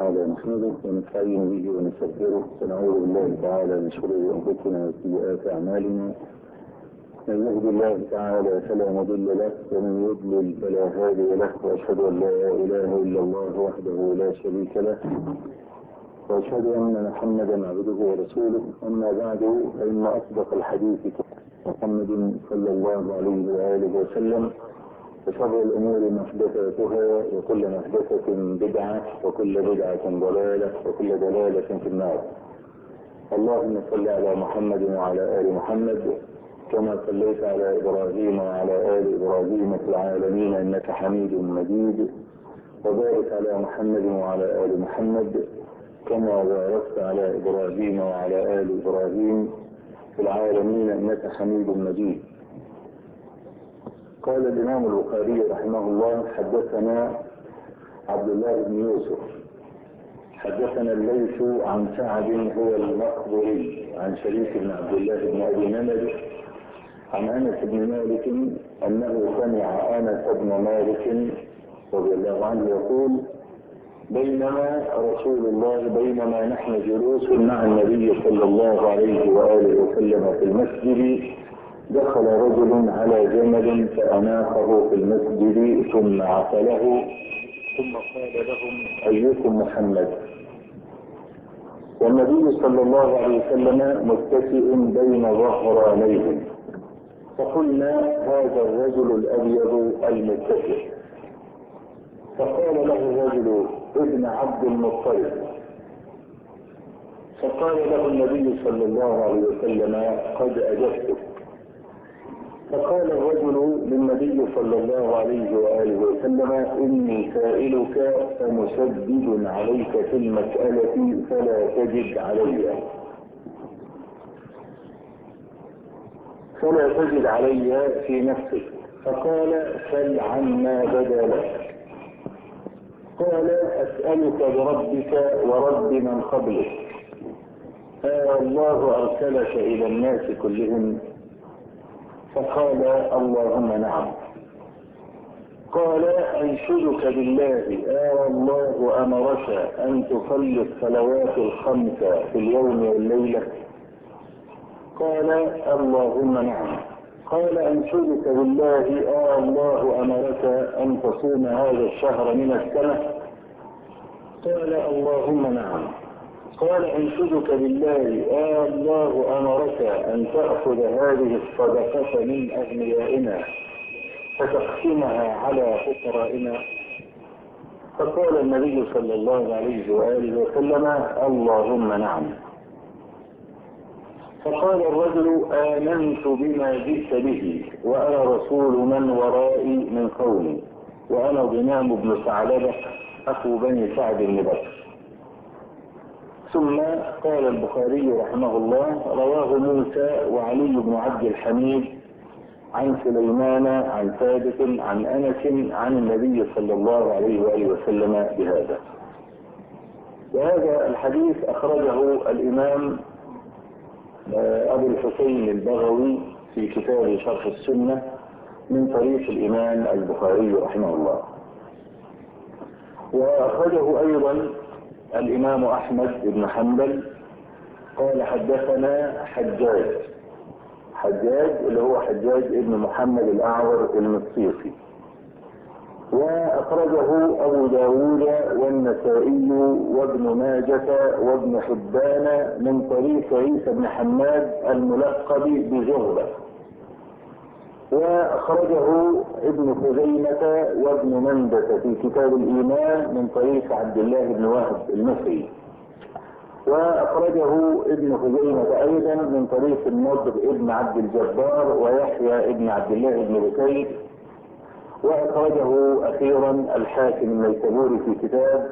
تعالى نحمده ونستعين به ونستغفره ونعوذ بالله تعالى من شرور انفسنا وسيئات اعمالنا. من يهد الله تعالى فلا مضل له ومن يضلل فلا هادي له، واشهد ان لا اله الا الله وحده لا شريك له، واشهد ان محمدا عبده ورسوله. اما بعد فان اصدق الحديث محمد صلى الله عليه واله وسلم، وشر الامور محدثاتها وكل محدثه بدعه وكل بدعه ضلاله وكل ضلاله في النار. اللهم صل على محمد وعلى ال محمد كما صليت على ابراهيم وعلى ال ابراهيم في العالمين انك حميد مجيد، وبارك على محمد وعلى ال محمد كما باركت على ابراهيم وعلى ال ابراهيم في العالمين انك حميد مجيد. قال الامام البخاري رحمه الله: حدثنا عبد الله بن يوسف حدثنا الليث عن سعد هو المقبري عن شريك بن عبد الله بن ابي نمر عن انس بن مالك انه سمع انس بن مالك رضي الله عنه يقول: بينما نحن جلوس مع النبي صلى الله عليه واله وسلم في المسجد، دخل رجل على جمل فاناخه في المسجد ثم عقله، ثم قال لهم: ايكم محمد؟ والنبي صلى الله عليه وسلم متكئ بين ظهرانيهم، فقلنا: هذا الرجل الابيض المتكئ. فقال له الرجل: ابن عبد المطلب. فقال له النبي صلى الله عليه وسلم: قد اجبتك. فقال الرجل للنبي صلى الله عليه واله وسلم: اني سائلك فمشدد عليك في المساله فلا تجد علي في نفسك. فقال: سل عما بدا لك. قال: اسالك بربك ورب من قبلك، الله ارسلك الى الناس كلهم؟ فقال: اللهم نعم. قال: انشدك بالله، الله امرك ان تصلي الصلوات الخمس في اليوم والليله؟ قال: اللهم نعم. قال: انشدك بالله، الله امرك ان تصوم هذا الشهر من السنه؟ قال: اللهم نعم. قال: انشدك بالله، الله امرك ان تاخذ هذه الصدقه من اغنيائنا فتقسمها على فقرائنا؟ فقال النبي صلى الله عليه واله وسلم: اللهم نعم. فقال الرجل: آمنت بما جئت به، وأنا رسول من ورائي من قومي، وأنا ضمام بن ثعلبة أخو بني سعد بن بكر. ثم قال البخاري رحمه الله: رواه موسى وعلي بن عبد الحميد عن سليمان عن ثابت عن أنس عن النبي صلى الله عليه وآله وسلم بهذا. وهذا الحديث أخرجه الإمام أبو الحسين البغوي في كتاب شرح السنة من طريق الإمام البخاري رحمه الله. وأخرجه أيضا الإمام أحمد بن حنبل قال: حدثنا حجاج اللي هو حجاج ابن محمد الأعور المصيصي. وأخرجه أبو داود والنسائي وابن ماجة وابن حبان من طريق عيسى بن حماد الملقب بزغبة. وأخرجه ابن خزيمة وابن مندة في كتاب الإيمان من طريق عبد الله بن وهب المصري. وأخرجه ابن خزيمة أيضا من طريق النضر ابن عبد الجبار ويحيى ابن عبد الله بن بكير. وأخرجه أخيرا الحاكم النيسابوري في كتاب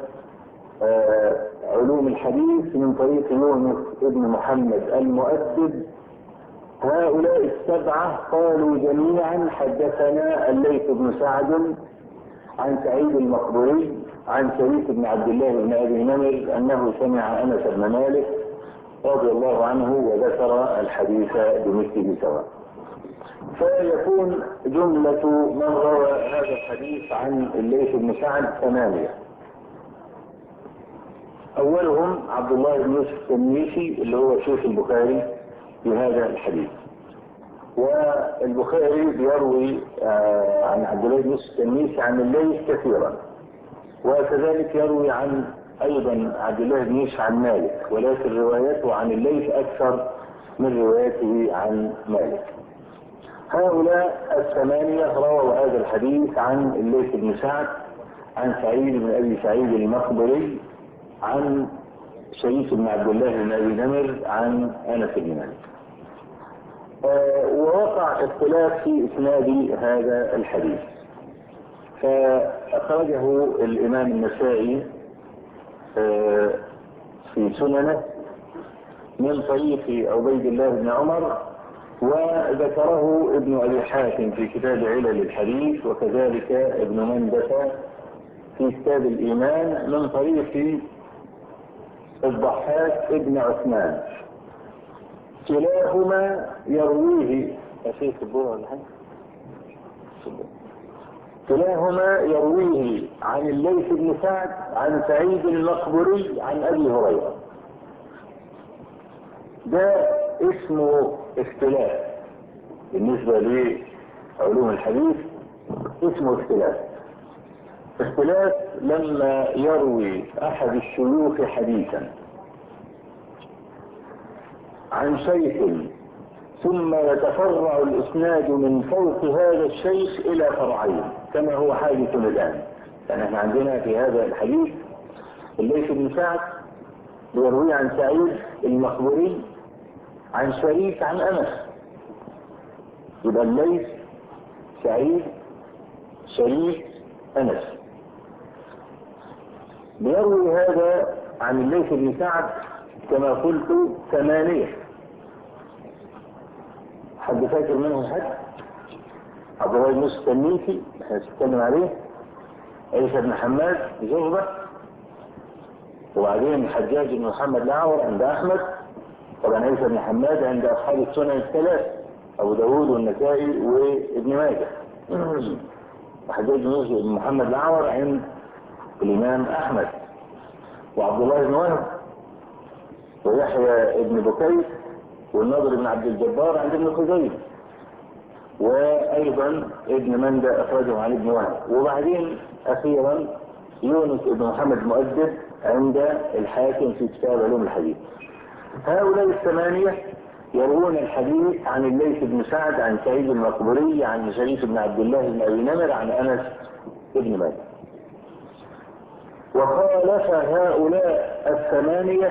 علوم الحديث من طريق يونس ابن محمد المؤدب. هؤلاء السبعة قالوا جميعا: حدثنا الليث بن سعد عن سعيد المقبري عن شريك بن عبد الله بن ابي نمر انه سمع انس بن مالك رضي الله عنه وذكر الحديث بمثله سواء. فيكون جملة من روى هذا الحديث عن الليث بن سعد 8. أولهم عبد الله بن يوسف التنيسي اللي هو شيخ البخاري في هذا الحديث. والبخاري بيروي عن عبد الله بن يوسف التنيسي عن الليث كثيرا، وكذلك يروي عن أيضا عبد الله بن يوسف عن مالك، ولكن روايته عن الليث أكثر من روايته عن مالك. هؤلاء الثمانية رووا هذا الحديث عن الليث بن سعد، عن سعيد بن أبي سعيد المقبري، عن شريك بن عبد الله بن أبي نمر، عن أنس بن مالك. ووقع اختلاف في إسناد هذا الحديث، فأخرجه الإمام النسائي في سننه من طريق عبيد الله بن عمر، وذكره ابن أبي حاتم في كتاب علل الحديث، وكذلك ابن مندة في كتاب الإيمان من طريق الضحاك ابن عثمان. كلاهما يرويه كلاهما يرويه عن الليث بن سعد عن سعيد المقبري عن أبي هريرة. ده اسمه اختلاف بالنسبة لعلوم الحديث، اسمه اختلاف لما يروي أحد الشيوخ حديثا عن شيخ ثم يتفرع الإسناد من فوق هذا الشيخ إلى فرعين كما هو حادث الآن. يعني احنا عندنا في هذا الحديث الليث بن سعد يروي عن سعيد المقبري عن شريك عن أنس، يبقى الليث سعيد شريك أنس. بيروي هذا عن الليث بن سعد كما قلت 8. حد فاكر منهم حد؟ عبد الله بن يوسف التنيسي احنا بنتكلم عليه، عيسى بن حماد زغبة، وبعدين الحجاج بن محمد الأعور عند أحمد، طبعا عيسى بن حماد عند أصحاب السنن الثلاث أبو داود والنسائي وابن ماجه، وحجاج بن محمد الأعور عند الإمام أحمد، وعبد الله بن وهب ويحيى بن بكير والنضر بن عبد الجبار عند ابن خزيمة، وأيضا ابن مندة أخرجه عن ابن وهب، وبعدين أخيرا يونس بن محمد المؤدب عند الحاكم في كتاب علوم الحديث. هؤلاء 8 يروون الحديث عن الليث بن سعد عن سعيد المقبري عن شريك بن عبد الله بن أبي نمر عن أنس بن مالك. وخالف هؤلاء 8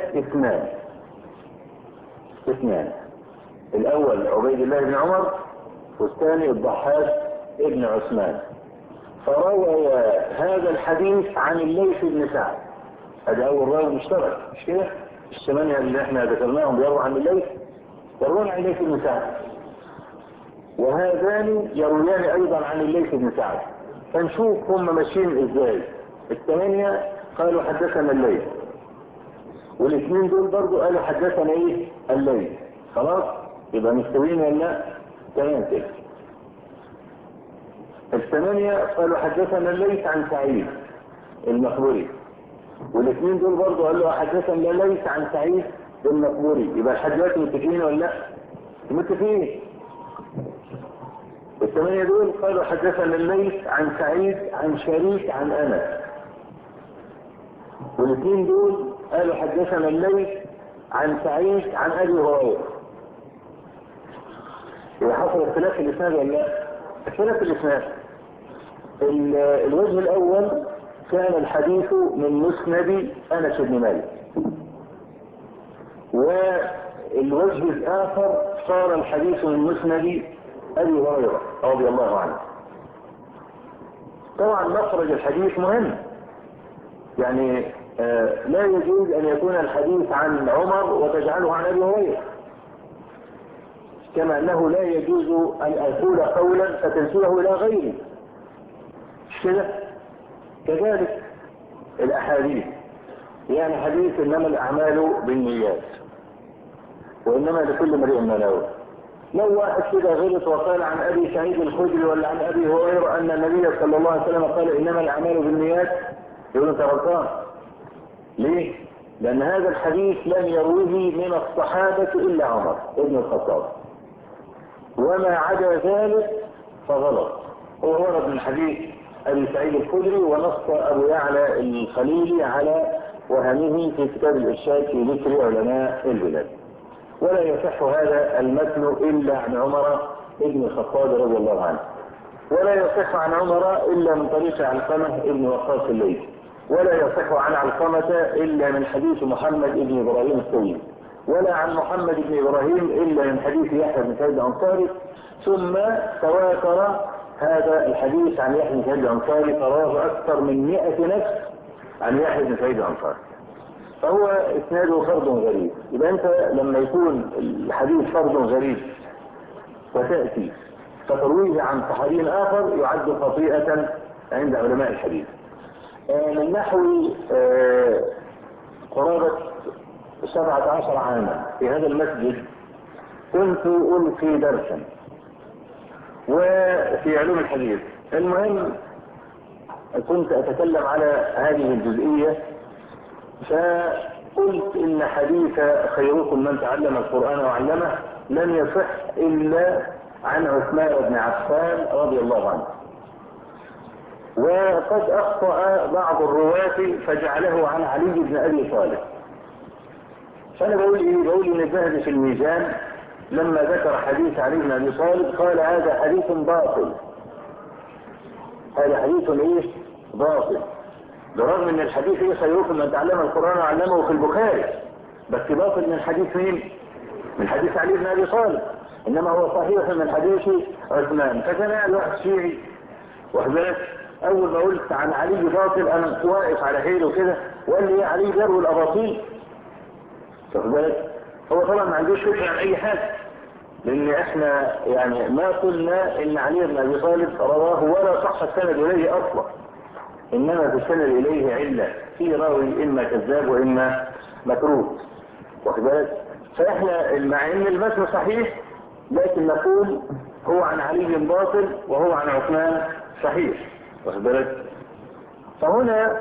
اثنان، الأول عبيد الله بن عمر، والثاني الضحاك ابن عثمان، فروى هذا الحديث عن الليث بن سعد. هذا أول راوي مشترك، مش كده؟ 8 اللي احنا ذكرناهم بيرووا عن الليث، يروون عن الليث بن سعد، وهذان يرويان أيضا عن الليث بن سعد. فنشوف هم ماشيين ازاي. 8 قالوا حدثنا الليث، والاثنين دول برضو قالوا حدثنا ايه؟ الليث. خلاص يبقى مستويين ولا؟ تمام كده. 8 قالوا حدثنا الليث عن سعيد المقبري، والاثنين دول برضو قالوا حدثنا الليث عن سعيد المقبري. يبقى الحديث متفقين ولا لا؟ متفقين. 8 دول قالوا حدثنا الليث عن سعيد عن شريك عن أنس، والاثنين دول قالوا حدثنا الليث عن سعيد عن أبي هريرة. يبقى حصل اختلاف في الإسناد ولا لا؟ اختلاف في الإسناد. الوجه الأول كان الحديث من مسند أنس بن مالك، والوجه الآخر صار الحديث من مسند أبي هريرة رضي الله عنه. طبعا مخرج الحديث مهم، يعني لا يجوز أن يكون الحديث عن عمر وتجعله عن أبي هريرة، كما أنه لا يجوز أن أقول قولا فتنسيه إلى غيري، مش كده؟ كذلك الأحاديث، يعني حديث إنما الأعمال بالنيات وإنما لكل امرئ ما نوى. لو واحد كده غلط وقال عن أبي سعيد الخدري ولا عن أبي هريرة أن النبي صلى الله عليه وسلم قال إنما الأعمال بالنيات، يقول أنت غلطان. ليه؟ لأن هذا الحديث لم يروه من الصحابة إلا عمر بن الخطاب، وما عدا ذلك فغلط. هو ورد من حديث أبي سعيد الخدري، ونص أبو يعلى الخليلي على وهمه في كتاب الإرشاد في ذكر علماء البلاد. ولا يصح هذا المتن إلا عن عمر بن الخطاب رضي الله عنه، ولا يصح عن عمر إلا من طريق علقمة بن وقاص الليثي، ولا يصح عن علقمة إلا من حديث محمد بن إبراهيم الطويل، ولا عن محمد بن إبراهيم إلا من حديث يحيى بن سعيد الأنصاري. ثم تواتر هذا الحديث عن يحيى بن سعيد الأنصاري، فرواه أكثر من 100 نفس عن يحيى بن سعيد الأنصاري، فهو إسناده فرد غريب. إذا أنت لما يكون الحديث فرد غريب وتأتي فترويه عن صحابي آخر يعد خطيئة عند علماء الحديث. من نحو قرابة 17 عاما في هذا المسجد كنت ألقي درسا وفي علوم الحديث. المهم كنت أتكلم على هذه الجزئية، فقلت إن حديث خيركم من تعلم القرآن وعلمه لم يصح إلا عن عثمان بن عفان رضي الله عنه، وقد أخطأ بعض الرواة فجعله عن علي بن أبي طالب. فأنا بقول إن الذهبي في الميزان لما ذكر حديث علي بن أبي طالب قال هذا حديث باطل، هذا حديث باطل، برغم ان الحديث خيركم من تعلم القرآن وعلمه في البخاري، بس باطل من حديث مين؟ من حديث علي بن أبي طالب، انما هو صحيح من حديث عثمان. فكان واحد شيعي وحبات اول ما قلت عن علي باطل انا واقف على حيله كده وقال لي يا علي جروا الاباطيل. وحبات هو طبعا ما عندوش فكره عن اي حاجه، لان احنا يعني ما قلنا ان علي بن ابي طالب رواه ولا صح السند اليه اصلا، انما في السند اليه عله في راوي اما كذاب واما متروك. وحبات فاحنا مع ان المتن صحيح لكن نقول هو عن علي باطل وهو عن عثمان صحيح. واخد بالك؟ فهنا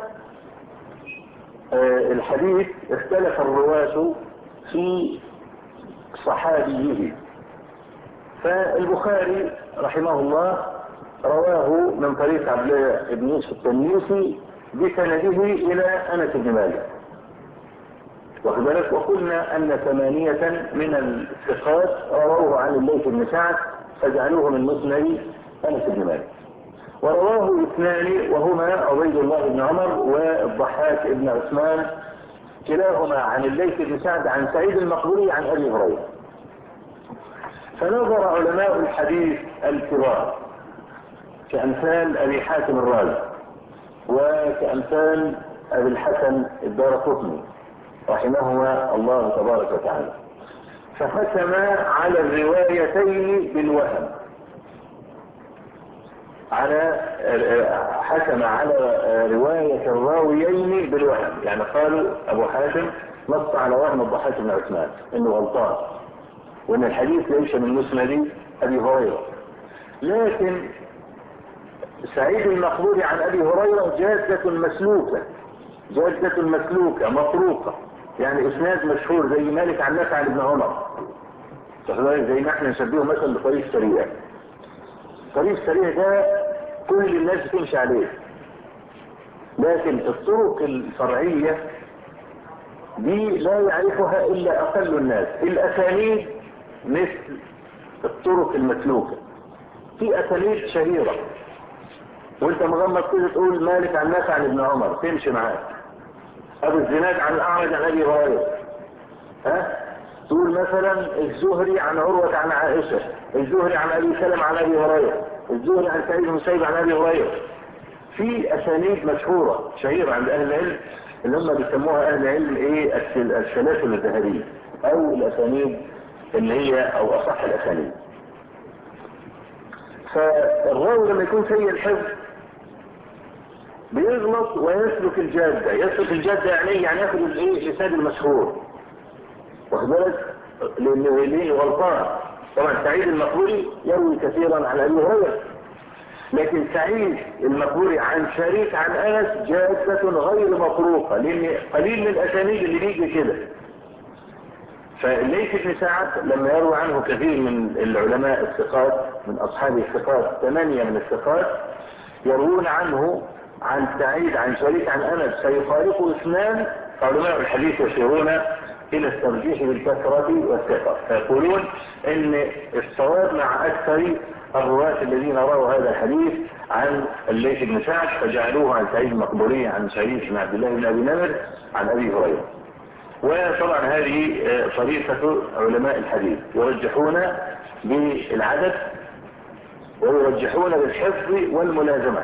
الحديث اختلف الرواة في صحابيه. فالبخاري رحمه الله رواه من طريق عبد الله بن يوسف التنيسي بسنده الى انس بن مالك. واخد بالك؟ وقلنا ان 8 من الثقات رووه عن الليث بن سعد فجعلوه من مسند انس بن مالك، ورواه 2 وهما عبيد الله بن عمر والضحاك بن عثمان كلاهما عن الليث بن سعد عن سعيد المقبوري عن ابي هريره. فنظر علماء الحديث الكبار كأمثال ابي حاتم الرازي وكأمثال ابي الحسن الدارقطني رحمهما الله تبارك وتعالى، فحكم على الروايتين بالوهم، حكم على رواية الراويين بالوهم. يعني قالوا ابو حاتم نص على وهم الضحاك بن عثمان انه غلطان وان الحديث ليس من مسند ابي هريره، لكن سعيد المقبوري عن ابي هريره جادة مسلوكة مطروقة، يعني اسناد مشهور زي مالك عن نافع عن ابن عمر، زي ما احنا نشبهه مثلا بطريق سريع. طريق سريع ده كل الناس بتمشي عليه، لكن الطرق الفرعية دي لا يعرفها الا اقل الناس. الاسانيد مثل الطرق المسلوكة، في اسانيد شهيرة وانت مغمض كده تقول مالك عن نافع عن ابن عمر تمشي معاك، ابو الزناد عن الاعرج عن ابي هريره، تقول مثلا الزهري عن عروة عن عائشة، الزهري عن ابي سلمة عن ابي هريره، الزهري عن سعيد بن المسيب عن ابي هريره. في اسانيد مشهورة شهيرة عند اهل العلم اللي هم بيسموها اهل العلم السلاسل الذهبية او الاسانيد اللي هي او اصح الاسانيد. فالراوي لما يكون سيء الحفظ بيغلط ويسلك الجادة. يعني ياخد الاسناد المشهور، واخد بالك؟ لانه غلطان. طبعا سعيد المقبوري يروي كثيرا عن ابي هريره، لكن سعيد المقبوري عن شريك عن انس جادة غير مطروقة، لان قليل من الاسانيد اللي بيجي كده. فليث بن سعد لما يروي عنه كثير من العلماء الثقات من اصحاب الثقات 8 من الثقات يروون عنه عن سعيد عن شريك عن انس فيخالفه 2، فعلماء الحديث يشيرون الى الترجيح بالكثرة والثقة، فيقولون ان الصواب مع اكثر الرواة الذين رووا هذا الحديث عن الليث بن سعد فجعلوه عن سعيد المقبوري عن شريك بن عبد الله بن ابي نمر عن ابي هريرة. وطبعا هذه طريقة علماء الحديث، يرجحون بالعدد ويرجحون بالحفظ والملازمة.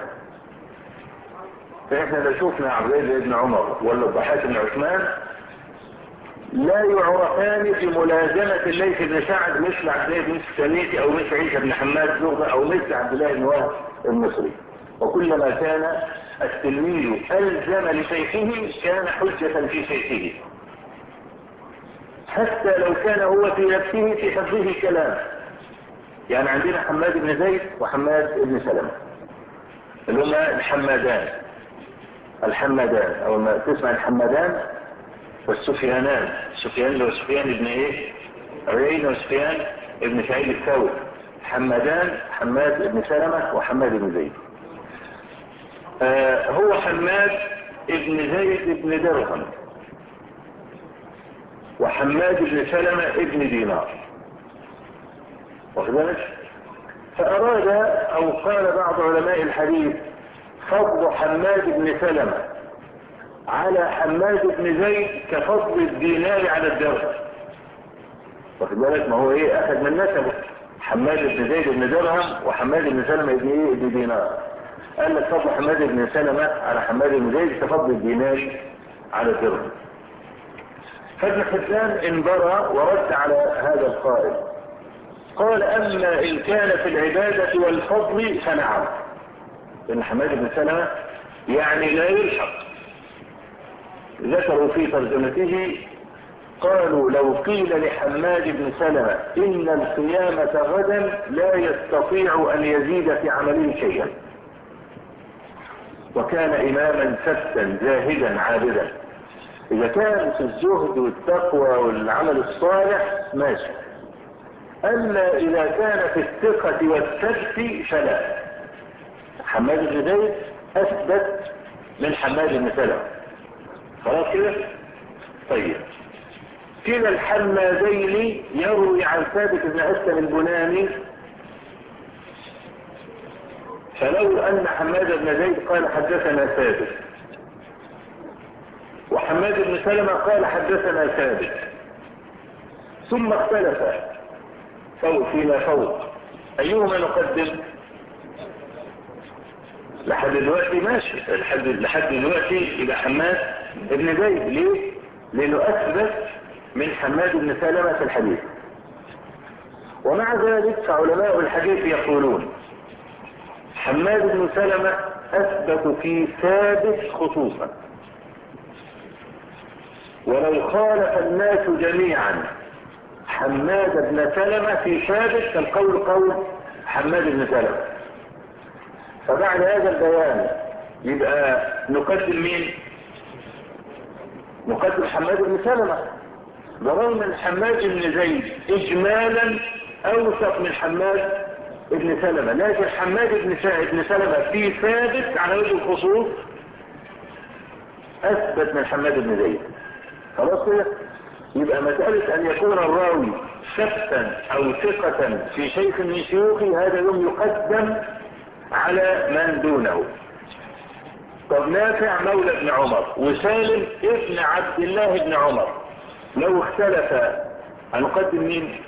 فإحنا لو شوفنا عبد الله بن عمر ولا الضحاك بن عثمان لا يعرفان بملازمة الليث بن سعد مثل عبد الله بن السميتي او مثل عيسى بن حماد زغبة او مثل عبد الله بن وهب المصري. وكلما كان التلميذ ألزم لشيخه كان حجة في شيخه، حتى لو كان هو في نفسه في حفظه كلام. يعني عندنا حماد بن زيد وحماد بن سلمة اللي هما الحمادان او ما تسمع الحمادان والسفيانان، سفيان اللي هو سفيان ابن ايه عيينة وسفيان ابن سعيد الثوري، حمادان حماد بن سلمة وحماد بن زيد. هو حماد ابن زيد ابن درهم وحماد بن سلمة ابن دينار، وكذلك فأراد أو قال بعض علماء الحديث فضل حماد بن سلمة على حماد بن زيد كفضل الدينار على الدرهم، وكذلك ما هو ايه أخذ من نسبه حماد بن زيد بن درهم وحماد بن سلمة ابن ايه ابن دينار. قال لك فضل حماد بن سلمة على حماد بن زيد كفضل الدينار على الدرهم. فابن حبان انبرى ورد على هذا القائل، قال اما ان كان في العبادة والفضل فنعم، لان حماد بن سلمة يعني لا يلحق. ذكروا في ترجمته قالوا لو قيل لحماد بن سلمة ان القيامة غدا لا يستطيع ان يزيد في عمله شيئا، وكان اماما ثبتا زاهدا عابدا. اذا كان في الزهد والتقوى والعمل الصالح ماشي، اما اذا كان في الثقة والثبت فلا. حماد بن زيد اثبت من حماد بن سلمة، خلاص كده. طيب كلا الحمادين يروي عن ثابت بن اسلم البناني، فلو ان حماد بن زيد قال حدثنا ثابت وحماد بن سلمة قال حدثنا ثابت ثم اختلف فوق فيما فوق، ايهما نقدم؟ لحد دلوقتي ماشي، لحد دلوقتي يبقى حماد بن زيد. ليه؟ لانه اثبت من حماد بن سلمة في الحديث. ومع ذلك فعلماء الحديث يقولون حماد بن سلمة اثبت في ثابت خصوصا، ولو خالف الناس جميعا حماد بن سلمة في ثابت فالقول قول حماد بن سلمة. فبعد هذا البيان يبقى نقدم مين؟ نقدم حماد بن سلمة، برغم ان حماد بن زيد اجمالا اوثق من حماد بن سلمة، لكن حماد بن سلمة في ثابت على وجه الخصوص اثبت من حماد بن زيد. خلاص كده. يبقى مسألة ان يكون الراوي ثبتا او ثقة في شيخ من شيوخه هذا يوم يقدم على من دونه. طب نافع مولى ابن عمر وسالم ابن عبد الله بن عمر لو اختلف هنقدم مين؟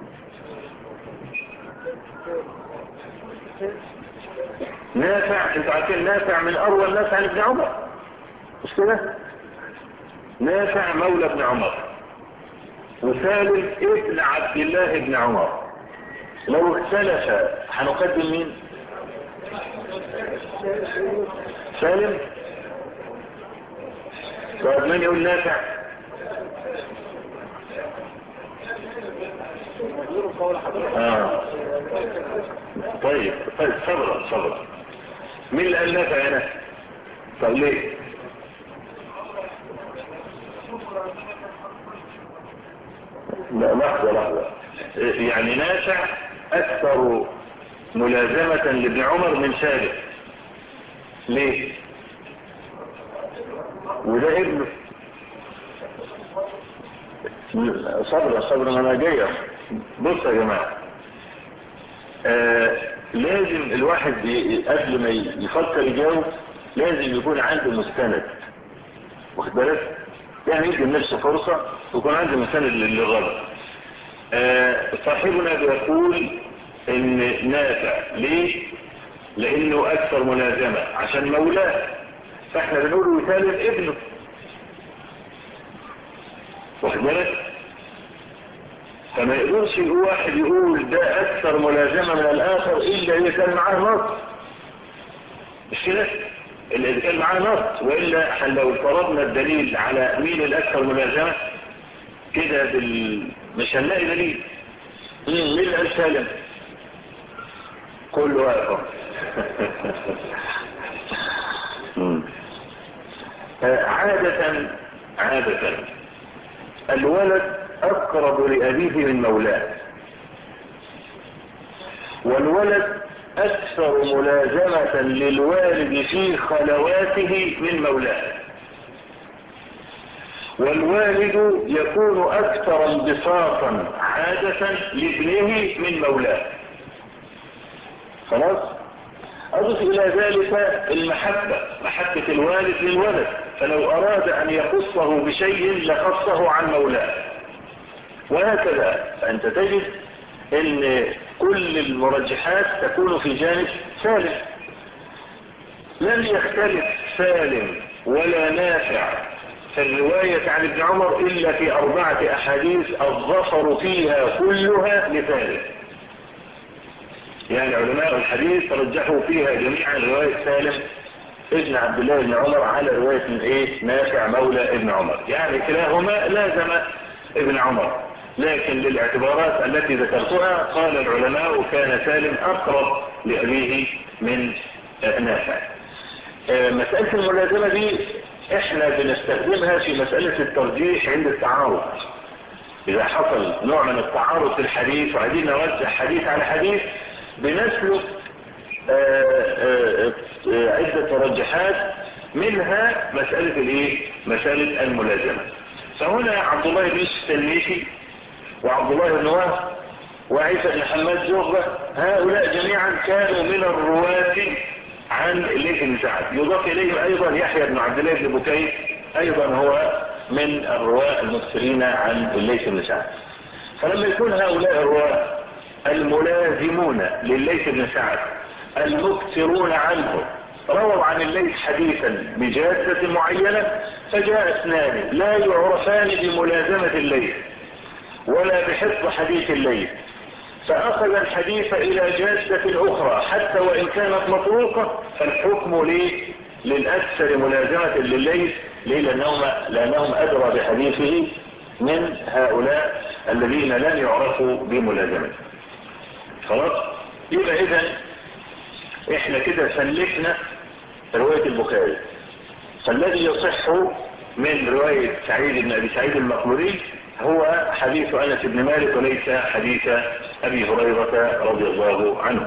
نافع، انتوا عارفين نافع من اروى الناس عن ابن عمر مش كده؟ نافع مولى ابن عمر وسالم ابن عبد الله بن عمر لو اختلف هنقدم مين؟ سالم. طيب من يقول نافع؟ طيب صبرا مين اللي قال نافع هنا؟ طب ليه؟ لا لحظة يعني نافع اكثر ملازمة لابن عمر من سالم. ليه؟ وده ابنه. صبر ما انا جاي. بص يا جماعة، لازم الواحد قبل ما يفكر يجاوب لازم يكون عنده مستند، واخد بالك؟ يعني يدي لنفسه فرصة ويكون عنده مستند للغلط. صاحبنا بيقول ان نافع ليه؟ لانه اكثر ملازمة عشان مولاه، فاحنا بنقول وسالم ابنه، واخد بالك؟ فما يقولش واحد يقول ده اكثر ملازمة من الاخر الا اذا كان معاه نص، مش كده؟ الا اذا كان معاه نص، والا لو افترضنا الدليل على مين الاكثر ملازمة كده مش هنلاقي دليل. مين اللي قال سالم؟ كله واقف. عادة الولد اقرب لأبيه من مولاه، والولد اكثر ملازمة للوالد في خلواته من مولاه، والوالد يكون اكثر انبساطا عادة لابنه من مولاه. خلاص؟ اضف الى ذلك محبة الوالد للولد، فلو اراد ان يخصه بشيء لخصه عن مولاه، وهكذا. فانت تجد ان كل المرجحات تكون في جانب سالم. لم يختلف سالم ولا نافع في الرواية عن ابن عمر الا في 4 احاديث الظفر فيها كلها لسالم. يعني علماء الحديث رجحوا فيها جميعا رواية سالم ابن عبد الله بن عمر على رواية من نافع مولى ابن عمر، يعني كلاهما لازم ابن عمر، لكن للاعتبارات التي ذكرتها قال العلماء كان سالم اقرب لأبيه من نافع. مسألة الملازمة دي احنا بنستخدمها في مسألة الترجيح عند التعارض. اذا حصل نوع من التعارض في الحديث وعايزين نوزع حديث على حديث بنسلك عدة ترجحات، منها مسألة الملازمة. فهنا عبد الله بن يوسف التلميذي وعبد الله بن وهب وعيسى بن حماد زهرة، هؤلاء جميعا كانوا من الرواة عن الليث بن سعد. يضاف اليهم ايضا يحيى بن عبد الله بن بكير، ايضا هو من الرواة المكثرين عن الليث بن سعد. فلما يكون هؤلاء الرواة الملازمون لليث بن سعد المكثرون عنه رووا عن الليث حديثا بجادة معينة، فجاء اثنان لا يعرفان بملازمة الليث ولا بحفظ حديث الليث، فأخذ الحديث إلى جادة أخرى حتى وإن كانت مطروقة، فالحكم للأكثر ملازمة للليث. ليه؟ لأنهم أدرى بحديثه من هؤلاء الذين لم يعرفوا بملازمته. خلاص؟ يبقى إذن إحنا كده سلكنا رواية البخاري، فالذي يصح من رواية سعيد بن أبي سعيد المقبوري هو حديث أنس بن مالك وليس حديث أبي هريرة رضي الله عنه.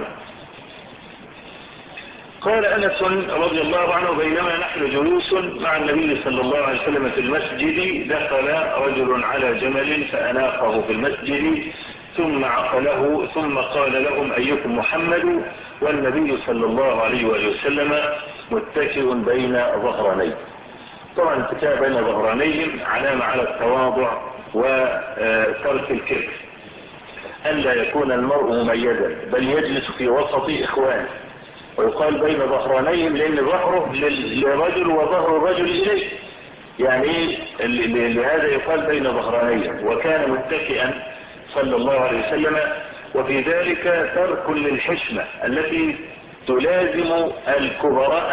قال أنس رضي الله عنه: بينما نحن جلوس مع النبي صلى الله عليه وسلم في المسجد دخل رجل على جمل فأناقه في المسجد ثم عقله، ثم قال لهم: أيكم محمد؟ والنبي صلى الله عليه وآله وسلم متكئ بين ظهرانيه. طبعا الاتكاء بين ظهرانيهم علامة على التواضع وترك الكبر، ألا يكون المرء مميزا بل يجلس في وسط إخوانه. ويقال بين ظهرانيهم لأن ظهره للرجل وظهر الرجل إليه، يعني لهذا يقال بين ظهرانيهم. وكان متكئا صلى الله عليه وسلم، وفي ذلك ترك للحشمة التي تلازم الكبراء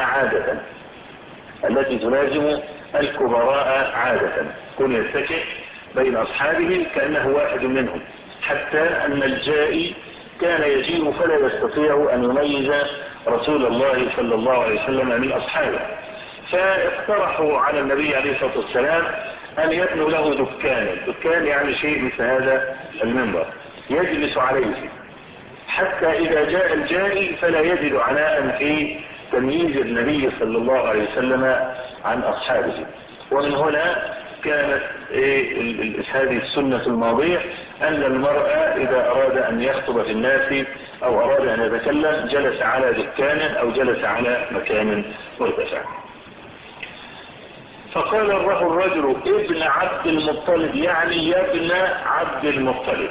عادة، كن يتكئ بين أصحابه كأنه واحد منهم، حتى أن الجائي كان يجيء فلا يستطيع أن يميز رسول الله صلى الله عليه وسلم من أصحابه، فاقترحوا على النبي عليه الصلاة والسلام أن يبنوا له دكان يعني شيء مثل هذا المنبر يجلس عليه، حتى إذا جاء الجائي فلا يجد عناء في تمييز النبي صلى الله عليه وسلم عن أصحابه. ومن هنا كانت هذه السنة الماضية أن المرء إذا أراد أن يخطب في الناس أو أراد أن يتكلم جلس على دكان أو جلس على مكان مرتفع. فقال له الرجل ابن عبد المطلب، يعني يا ابن عبد المطلب.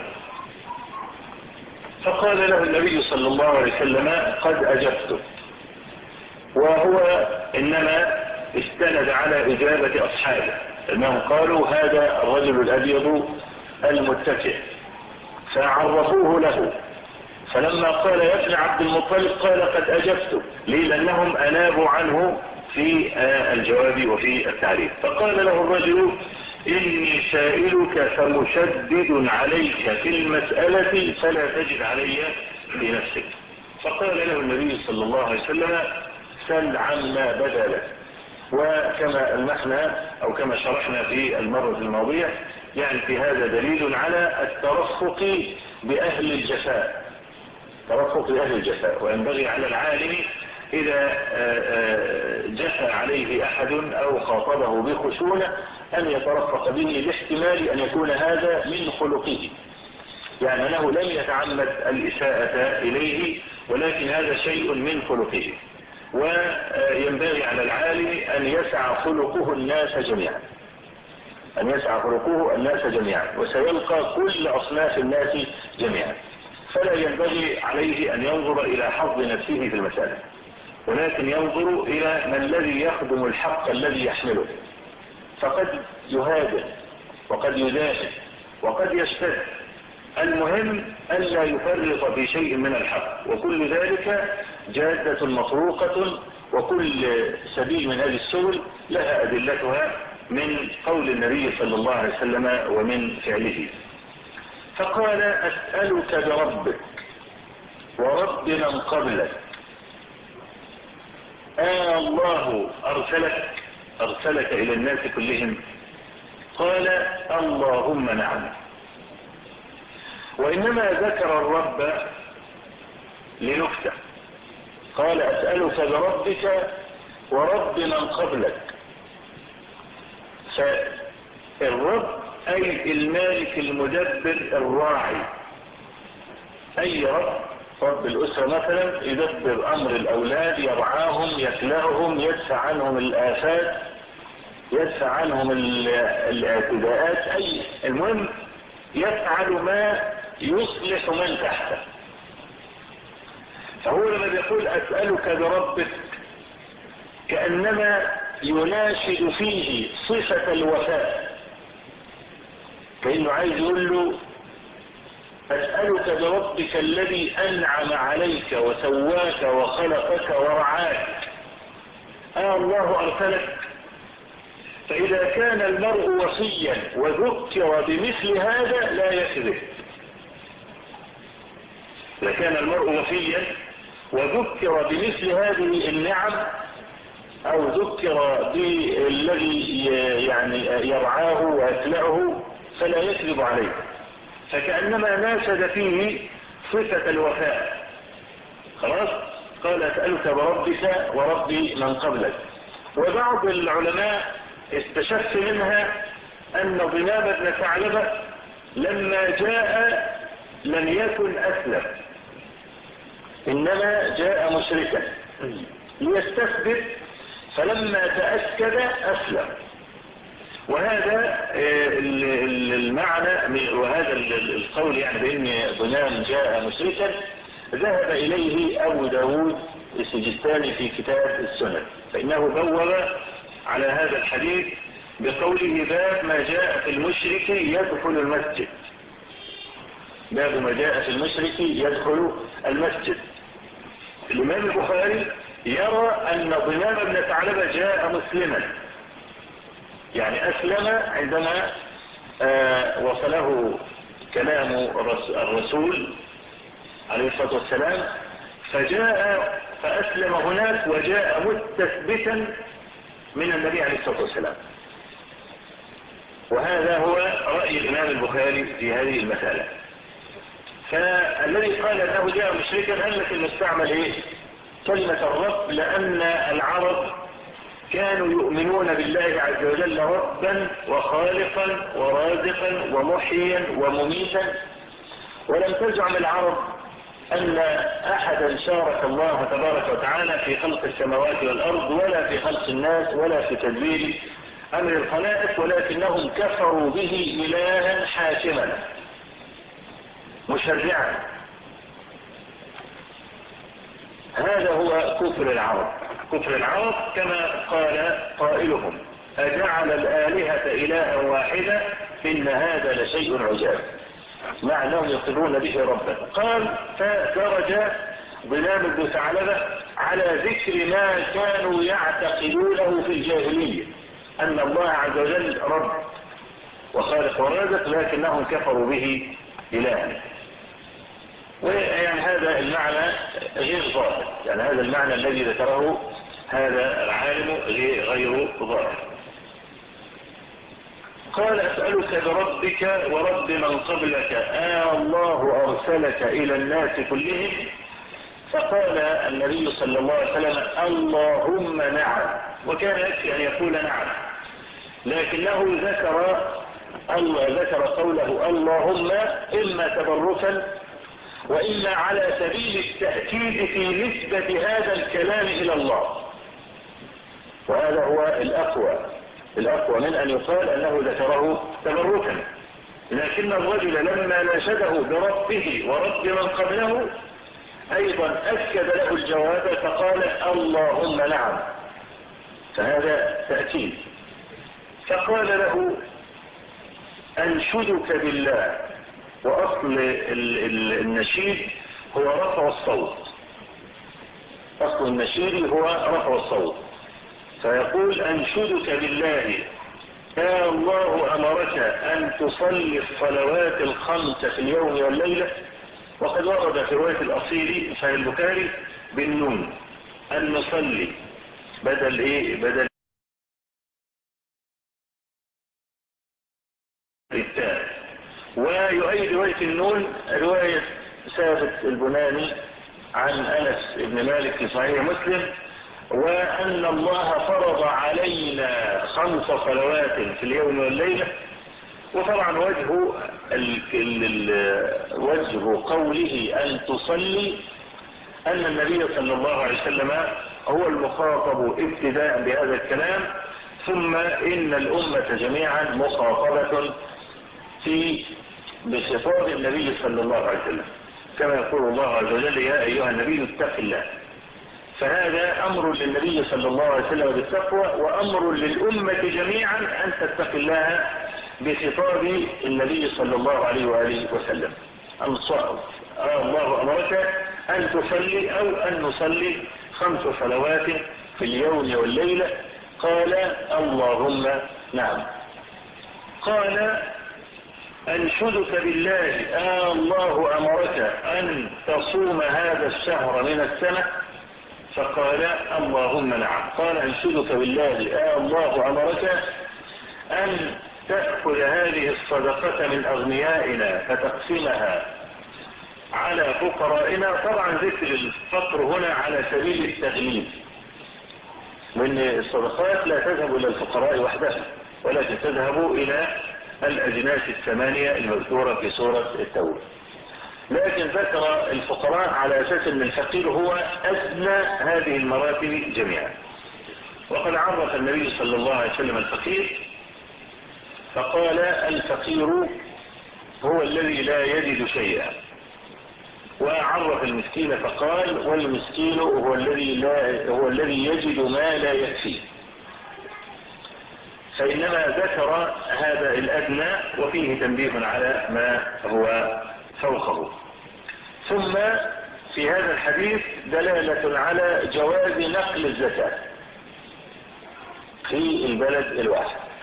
فقال له النبي صلى الله عليه وسلم قد أجبته، وهو إنما استند على إجابة أصحابه أنهم قالوا هذا الرجل الأبيض المتكئ، فعرفوه له، فلما قال يا ابن عبد المطلب قال قد أجبته، ليه؟ لأنهم أنابوا عنه في الجواب وفي التعريف. فقال له الرجل إني سائلك فمشدد عليك في المسألة فلا تجد علي في نفسك. فقال له النبي صلى الله عليه وسلم سل عما بدا لك. وكما ألمحنا أو كما شرحنا في المرة الماضية، يعني في هذا دليل على الترفق بأهل الجفاء، ترفق بأهل الجفاء. وينبغي على العالم إذا جفى عليه أحد أو خاطبه بخشونة أن يترفق به، لاحتمال أن يكون هذا من خلقه، يعني أنه لم يتعمد الإساءة إليه ولكن هذا شيء من خلقه. وينبغي على العالم أن يسعى خلقه الناس جميعا، أن يسعى خلقه الناس جميعا، وسيلقى كل أصناف الناس جميعا، فلا ينبغي عليه أن ينظر إلى حظ نفسه في المسألة، ولكن ينظر إلى من الذي يخدم الحق الذي يحمله، فقد يهاجم وقد يدافع وقد يشتد، المهم ألا يفرط في شيء من الحق، وكل ذلك جادة مطروقة، وكل سبيل من هذه السبل لها أدلتها من قول النبي صلى الله عليه وسلم ومن فعله. فقال أسألك بربك ورب من قبلك الله أرسلك إلى الناس كلهم؟ قال اللهم نعم. وإنما ذكر الرب لنكتة، قال أسألك بربك ورب من قبلك، فالرب أي المالك المدبر الراعي، أي رب الأسرة مثلا يدبر أمر الأولاد، يرعاهم يكلأهم، يدفع عنهم الآفات، يدفع عنهم الاعتداءات، أي المهم يفعل ما يصلح من تحته. فهو لما بيقول أسألك بربك كأنما يناشد فيه صفة الوفاء، كأنه عايز يقول له أسألك بربك الذي أنعم عليك وسواك وخلقك ورعاك، الله أرسلك. فإذا كان المرء وصيا وذكر بمثل هذا لا يكذب، إذا كان المرء وصيا وذكر بمثل هذه النعم أو ذكر بالذي يعني يرعاه ويكلأه فلا يكذب عليه، فكأنما ناشد فيه صفة الوفاء. خلاص، قال أسألك بربك ورب من قبلك. وبعض العلماء استشف منها أن ضمام بن ثعلبة لما جاء لم يكن أسلم، إنما جاء مشركا ليستثبت، فلما تأكد أسلم. وهذا المعنى وهذا القول يعني بأن ضمام جاء مشركا ذهب إليه أبو داود السجستاني في كتاب السنن، فإنه بوّب على هذا الحديث بقوله باب ما جاء في المشرك يدخل المسجد، باب ما جاء في المشرك يدخل المسجد. الإمام البخاري يرى أن ضمام بن ثعلبة جاء مسلما، يعني أسلم عندما وصله كلام الرسول عليه الصلاة والسلام، فجاء فأسلم هناك وجاء مستثبتا من النبي عليه الصلاة والسلام. وهذا هو رأي الإمام البخاري في هذه المسألة. فالذي قال أنه جاء مشركا قال لك المستعمل كلمة الرب، لأن العرب كانوا يؤمنون بالله عز وجل ربا وخالقا ورازقا ومحيا ومميتا، ولم تزعم العرب أن أحدا شارك الله تبارك وتعالى في خلق السماوات والأرض ولا في خلق الناس ولا في تدبير أمر الخلائق، ولكنهم كفروا به إلها حاكما مشرعا. هذا هو كفر العرب. كفر العرب كما قال قائلهم: أجعل الآلهة إلها واحدة إن هذا لشيء عجاب، مع أنهم يقرون به ربا. قال: فدرج ظلام بن ثعلبة على ذكر ما كانوا يعتقدونه في الجاهلية، أن الله عز وجل رب وخالق ورازق، لكنهم كفروا به إلها. ويعني هذا المعنى غير ظاهر، يعني هذا المعنى الذي ذكره هذا العالم غير ظاهر. قال: أسألك بربك ورب من قبلك الله أرسلك إلى الناس كلهم؟ فقال النبي صلى الله عليه وسلم: اللهم نعم. وكان يكفي أن يقول نعم، لكنه ذكر قوله اللهم إما تبركا وإما على سبيل التأكيد في نسبة هذا الكلام إلى الله. وهذا هو الأقوى من أن يقال أنه ذكره تبركا. لكن الرجل لما ناشده بربه ورب من قبله أيضا أكد له الجواب فقال اللهم نعم، فهذا تأكيد. فقال له: أنشدك بالله. وأصل النشيد هو رفع الصوت، أصل النشيد هو رفع الصوت. فيقول: أنشدك بالله يا الله أمرك أن تصلي الصلوات الخمس في اليوم والليلة. وقد ورد في رواية الأصيل في البخاري بالنون، أن نصلي بدل التاء. ويؤيد رواية النون رواية ثابت البناني عن أنس بن مالك في صحيح مسلم، وأن الله فرض علينا 5 صلوات في اليوم والليلة. وطبعا وجه قوله أن تصلي أن النبي صلى الله عليه وسلم هو المخاطب ابتداء بهذا الكلام، ثم إن الأمة جميعا مخاطبة بخطاب النبي صلى الله عليه وسلم، كما يقول الله عز وجل: يا أيها النبي اتق الله. فهذا أمر للنبي صلى الله عليه وسلم بالتقوى، وأمر للأمة جميعا أن تتق الله بخطاب النبي صلى الله عليه وآله وسلم. الله أمرك أن تصلي أو أن نصلي 5 صلوات في اليوم والليلة. قال: اللهم نعم. قال: أنشدك بالله الله أمرك أن تصوم هذا الشهر من السنة؟ فقال: اللهم نعم. قال: أنشدك بالله الله أمرك أن تأخذ هذه الصدقة من أغنيائنا فتقسمها على فقرائنا. طبعا ذكر الفقر هنا على سبيل التغليب، وإن الصدقات لا تذهب إلى الفقراء وحدها، ولكن تذهب إلى الأجناس 8 المذكورة في سورة التوبة. لكن ذكر الفقراء على أساس أن الفقير هو أدنى هذه المراتب جميعا. وقد عرف النبي صلى الله عليه وسلم الفقير فقال: الفقير هو الذي لا يجد شيئا. وعرف المسكين فقال: والمسكين هو الذي يجد ما لا يكفيه. فإنما ذكر هذا الأدنى وفيه تنبيه على ما هو فوقه. ثم في هذا الحديث دلالة على جواز نقل الزكاة في البلد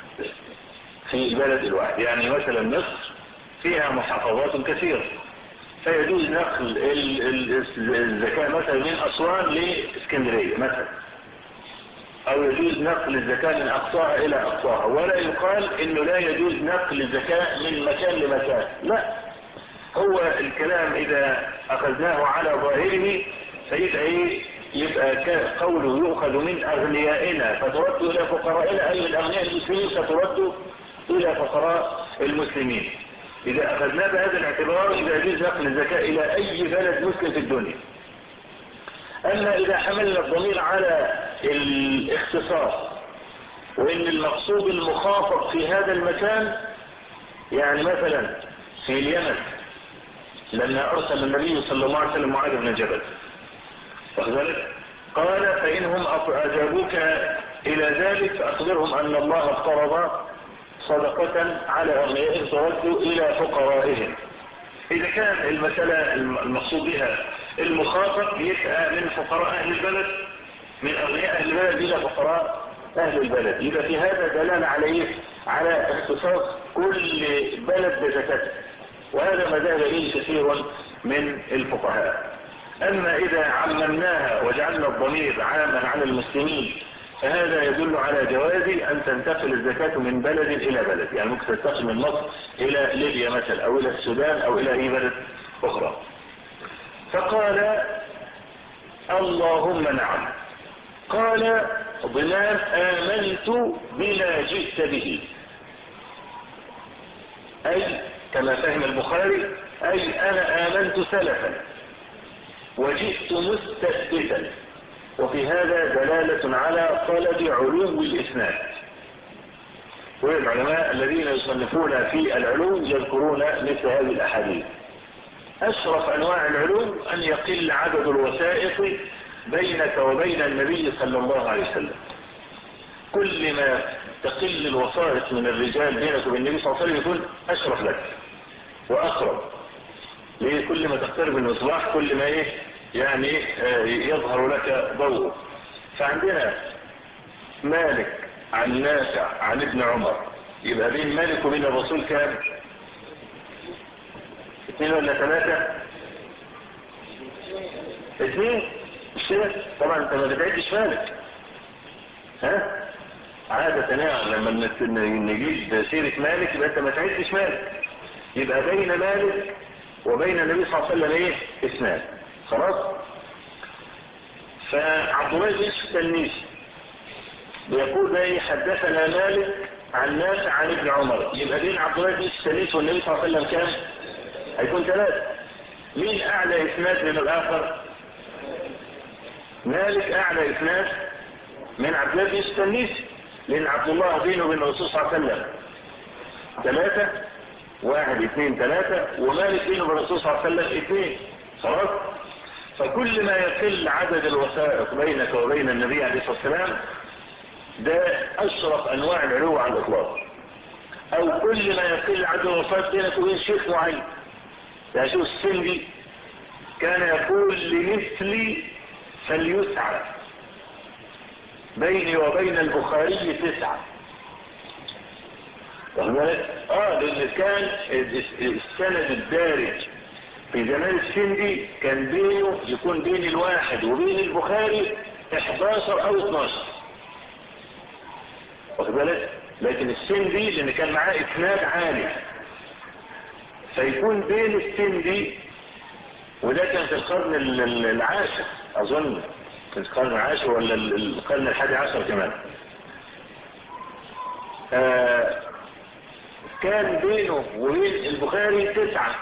الواحد. يعني مثلا مصر فيها محافظات كثيرة، فيجوز نقل الزكاة مثلا من أسوان لإسكندرية مثلا، أو يجوز نقل الزكاة من أقصاها إلى أقصاها، ولا يقال إنه لا يجوز نقل الزكاة من مكان لمكان، لا. هو الكلام إذا أخذناه على ظاهره يبقى قوله يؤخذ من أغنيائنا فترد إلى فقرائنا، أي من أغنياء المسلمين فترد إلى فقراء المسلمين. إذا أخذنا بهذا الاعتبار إذا يجوز نقل الزكاة إلى أي بلد مسلم في الدنيا. أما إذا حملنا الضمير على الاختصاص وإن المقصود المخاطب في هذا المكان، يعني مثلا في اليمن لما أرسل النبي صلى الله عليه وسلم معاذ بن جبل قال فإنهم أجابوك إلى ذلك فأخبرهم أن الله افترض صدقة على أغنيائهم ترد إلى فقرائهم. إذا كان المسألة المقصود بها المخاطب يبقى من فقراء أهل البلد، من أغنياء أهل البلد إلى فقراء أهل البلد، يبقى في هذا دلالة على اختصاص كل بلد بزكاته، وهذا ما ذهب إليه كثير من الفقهاء. أما إذا عممناها وجعلنا الضمير عاما على المسلمين فهذا يدل على جواز أن تنتقل الزكاة من بلد إلى بلد، يعني ممكن تنتقل من مصر إلى ليبيا مثلا أو إلى السودان أو إلى أي بلد أخرى. فقال اللهم نعم. قال ضمان آمنت بما جئت به، أي كما فهم البخاري أي أنا آمنت سلفا وجئت مستثبتا. وفي هذا دلالة على طلب علو الإسناد، والعلماء الذين يصنفون في العلو يذكرون مثل هذه الأحاديث. أشرف أنواع العلو أن يقل عدد الوثائق بينك وبين النبي صلى الله عليه وسلم. كل ما تقل الوثائق من الرجال بينك وبين النبي صلى الله عليه وسلم يكون أشرف لك وأقرب. ليه؟ كل ما تقترب من الإصلاح كل ما يعني يظهر لك ضوء. فعندنا مالك عن نافع عن ابن عمر، يبقى بين مالك وبين الرسول كام؟ 2 ولا 3؟ 2. الشيخ طبعا انت ما بتعدش مالك، ها؟ عادة لما نجيب سيرة مالك يبقى انت ما تعدش مالك، يبقى بين مالك وبين النبي صلى الله عليه وسلم 2. خلاص. فعبد الله بن التلميذي بيقول حدثنا مالك عن نافع عن ابن عمر، يبقى بين عبد الله بن التلميذي والنبي صلى الله عليه وسلم كام؟ هيكون 3. مين اعلى اسناد من الاخر؟ مالك اعلى اسناد من عبد الله بن التلميذي، لان عبد الله بينه وبين الرسول صلى الله عليه وسلم 3، 1 2 3، ومالك بينه وبين الرسول صلى الله عليه وسلم 2. خلاص. فكل ما يقل عدد الوثائق بينك وبين النبي عليه الصلاة والسلام ده أشرف أنواع العلو على الإطلاق. أو كل ما يقل عدد الوثائق بينك وبين شيخ معين، يعني شوف السندي كان يقول لمثلي فليسعى، بيني وبين البخاري 9. لأن كان السند الدارج في زمان السندي كان يكون بين الواحد وبين البخاري 11 أو 12. واخد بالك؟ لكن السندي لأن كان معاه إسناد عالي، فيكون بين السندي، وده كان في القرن العاشر أظن، في القرن العاشر ولا القرن 11 كمان. كان بينه وبين البخاري 9،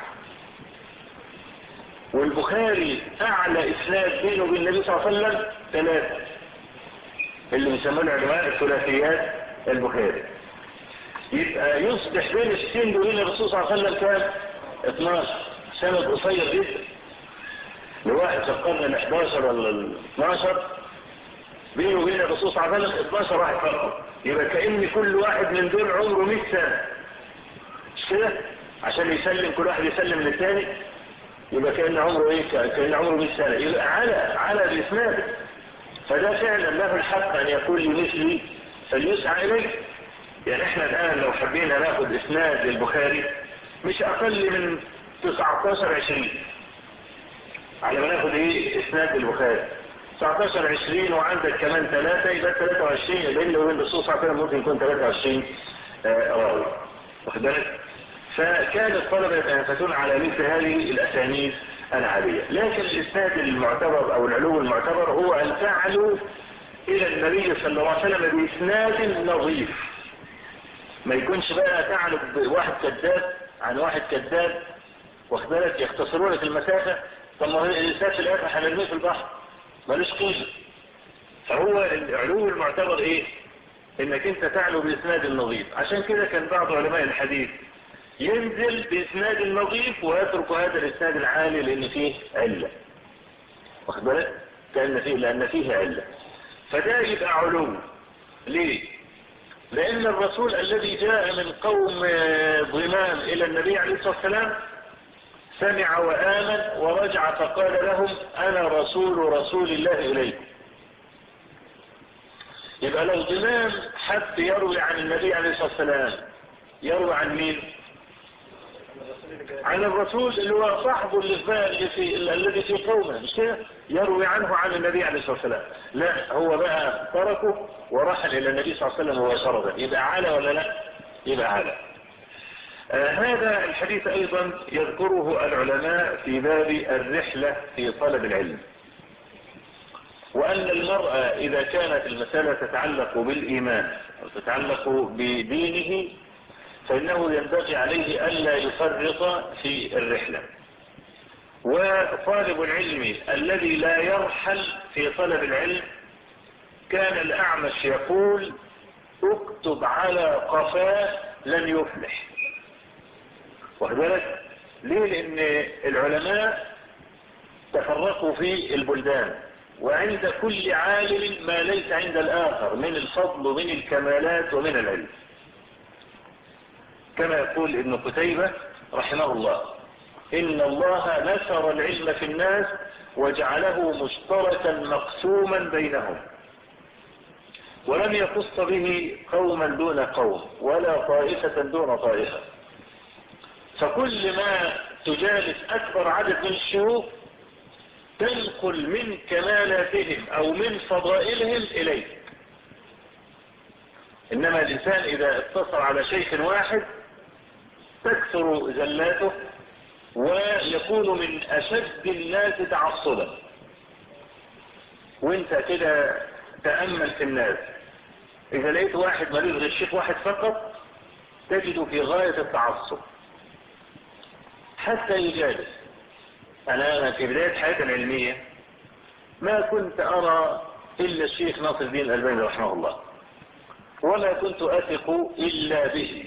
والبخاري اعلى اسناد بينه وبين النبي صلى الله عليه وسلم 3، اللي بيسموه العلماء الثلاثيات البخاري. يبقى يصبح بين السند وبين الرسول صلى الله عليه وسلم كام؟ 12. سند قصير جدا لواحد في القرن ال11 ولا ال12 بينه وبين الرسول صلى الله عليه وسلم 12 واحد فقط. يبقى كأن كل واحد من دول عمره 100 سنة كده، عشان يسلم كل واحد يسلم للثاني، يبقى كأن عمره كأن عمره 100 سنة، يبقى على الإسناد. فده فعلا له الحق أن يقول لمثلي فليسعى إليه. يعني احنا الآن لو حبينا ناخد إسناد للبخاري مش أقل من 19-20 على ما ناخد ايه اسناد البخاري 19-20 وعندك كمان 3 يبقى 23 بين له وبين الرسول صلى الله عليه وسلم ممكن يكون 23 راوي واخد بالك. فكان الطلبة يتنافسون على مثل هذه الاسانيد العالية. لكن الاسناد المعتبر او العلو المعتبر هو ان تعلو الى النبي صلى الله عليه وسلم باسناد نظيف، ما يكونش بقى تعلو بواحد كذاب عن واحد كذاب واخد بالك يختصرون لك المسافة. طب ما الاسناد في الاخر هنرميه في البحر ملوش قيمة. فهو العلو المعتبر ايه؟ انك انت تعلو باسناد النظيف. عشان كده كان بعض علماء الحديث ينزل باسناد النظيف ويترك هذا الاسناد العالي لان فيه علة واخد بالك لان فيه علة. فده يبقى علو. ليه؟ لان الرسول الذي جاء من قوم ضمام الى النبي عليه الصلاة والسلام سمع وآمن ورجع فقال لهم انا رسول الله اليكم. يبقى لو ضمام حد يروي عن النبي عليه الصلاة والسلام يروي عن مين؟ عن الرسول اللي هو صاحبه الذي في قومه مش كده؟ يروي عنه عن النبي عليه الصلاة والسلام. لا هو بقى تركه ورحل الى النبي صلى الله عليه وسلم مباشرة. يبقى عالى ولا لا؟ يبقى عالى. هذا الحديث ايضا يذكره العلماء في باب الرحلة في طلب العلم، وان المرأة اذا كانت المسألة تتعلق بالايمان وتتعلق بدينه فانه ينبغي عليه الا يفرط في الرحلة. وطالب العلم الذي لا يرحل في طلب العلم كان الاعمش يقول اكتب على قفاه لن يفلح. واخد بالك؟ ليه؟ لان العلماء تفرقوا في البلدان وعند كل عالم ما ليس عند الآخر من الفضل ومن الكمالات ومن العلم. كما يقول ابن قتيبة رحمه الله إن الله نشر العلم في الناس وجعله مشتركا مقسوما بينهم ولم يخص به قوما دون قوم ولا طائفة دون طائفة. فكل ما تجالس أكبر عدد من الشيوخ تنقل من كمالاتهم او من فضائلهم اليك. انما الانسان اذا اقتصر على شيخ واحد تكثر زلاته ويكون من اشد الناس تعصبا. وانت كده تأمل في الناس، اذا لقيت واحد مليء غير الشيخ واحد فقط تجد في غاية التعصب حتى يجالس. أنا في بداية حياتي العلمية ما كنت أرى إلا الشيخ ناصر الدين الألباني رحمه الله وما كنت أثق إلا به.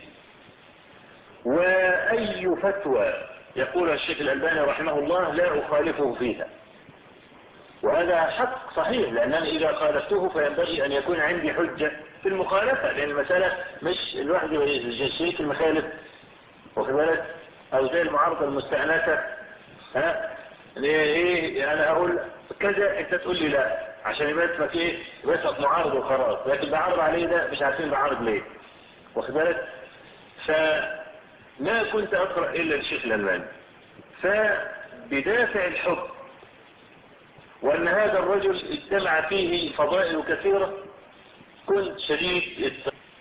وأي فتوى يقول الشيخ الألباني رحمه الله لا أخالفه فيها، وهذا حق صحيح لأنني إذا خالفته فينبغي أن يكون عندي حجة في المخالفة، لأن المسألة مش الواحد الشيخ المخالف واخد بالك أو زي المعارضة المستأنسة ايه انا اقول كذا انت تقول لي لا عشان يبقى اسمك ايه يبقى اسمك معارض وخلاص، لكن بعرض عليه ده مش عارفين بعرض ليه واخد بالك. فما كنت اقرأ الا الشيخ الألباني، فبدافع الحب وان هذا الرجل اجتمع فيه فضائل كثيرة كنت شديد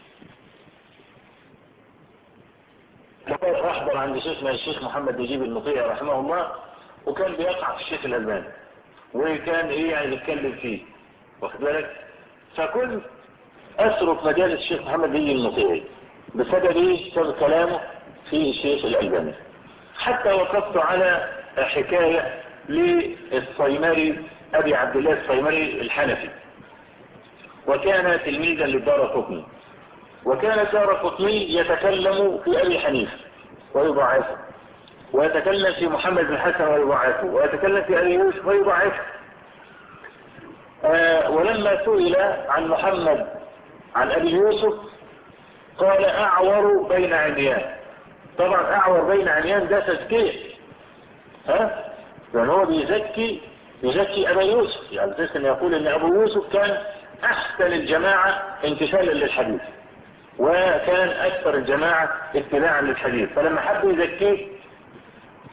احضر عند شيخنا الشيخ محمد نجيب المطيع رحمه الله وكان بيقع في الشيخ الألباني وكان ايه يعني بيتكلم فيه واخد بالك. فكنت اترك مجال الشيخ محمد نجيب المطيع بسبب ايه؟ بسبب كلامه في الشيخ الألباني. حتى وقفت على حكاية للصيمري ابي عبد الله الصيمري الحنفي وكان تلميذا للدارقطني، وكان الدارقطني يتكلم في ابي حنيفه ويضعفه ويتكلم في محمد بن حسن ويضعفه ويتكلم في ابي يوسف ويضعفه. ولما سئل عن محمد عن ابي يوسف قال اعور بين عميان. طبعا اعور بين عميان ده تزكيه يعني هو بيزكي ابا يوسف، يعني بس ان يقول ان ابو يوسف كان احسن الجماعة امتثالا للحديث وكان اكثر الجماعة اتباعا للحديث، فلما حب يزكيه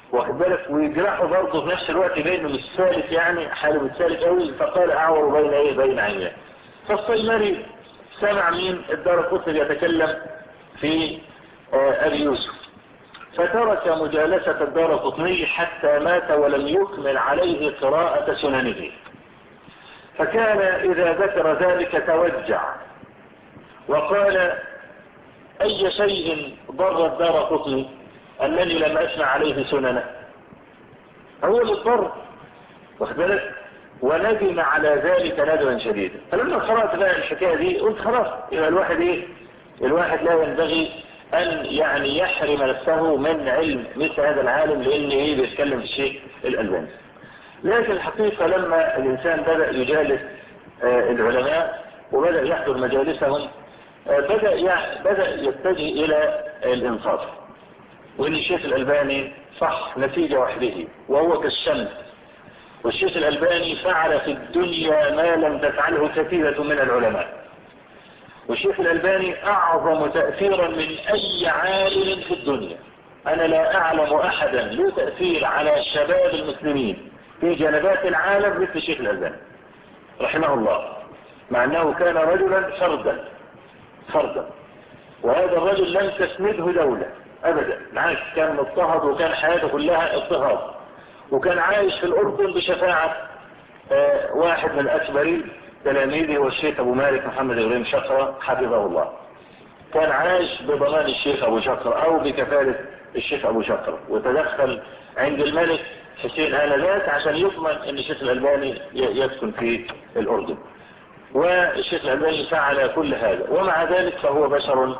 واخد بالك، ويجرحه برضه في نفس الوقت بينه مش سالك، يعني حاله مش سالك قوي، فقال اعور بين ايه بين عينيه. فالصيمري سمع مين الدارقطني يتكلم في ابي يوسف، فترك مجالسة الدارقطني حتى مات ولم يكمل عليه قراءة سننه. فكان إذا ذكر ذلك توجع وقال أي شيء ضر الدارقطني أنني لم أسمع عليه سننه، هو اللي ضر، واخد بالك، وندم على ذلك ندما شديدا. فلما قرأت بقى الحكاية دي قلت خلاص، يبقى الواحد لا ينبغي أن يعني يحرم نفسه من علم مثل هذا العالم، لأن بيتكلم في الشيء الألباني. لكن الحقيقة لما الإنسان بدأ يجالس العلماء وبدأ يحضر مجالسهم، بدأ يتجه إلى الإنصاف، وإن الشيخ الألباني صح نتيجة وحده وهو كالشمس، والشيخ الألباني فعل في الدنيا ما لم تفعله كثيرة من العلماء، والشيخ الألباني أعظم تأثيرا من أي عالم في الدنيا. أنا لا أعلم أحدا له تأثير على شباب المسلمين في جنبات العالم مثل الشيخ الألباني رحمه الله، مع أنه كان رجلا فردا، وهذا الرجل لم تسنده دولة أبدا، بالعكس كان مضطهد، وكان حياته كلها اضطهاد، وكان عايش في الأردن بشفاعة واحد من أكبر تلاميذه والشيخ أبو مالك محمد إبراهيم شقرة حفظه الله. كان عايش بضمان الشيخ أبو شقرة أو بكفالة الشيخ أبو شقرة، وتدخل عند الملك حسين آنذاك عشان يضمن أن الشيخ الألباني يسكن في الأردن. والشيخ الألباني فعل كل هذا، ومع ذلك فهو بشر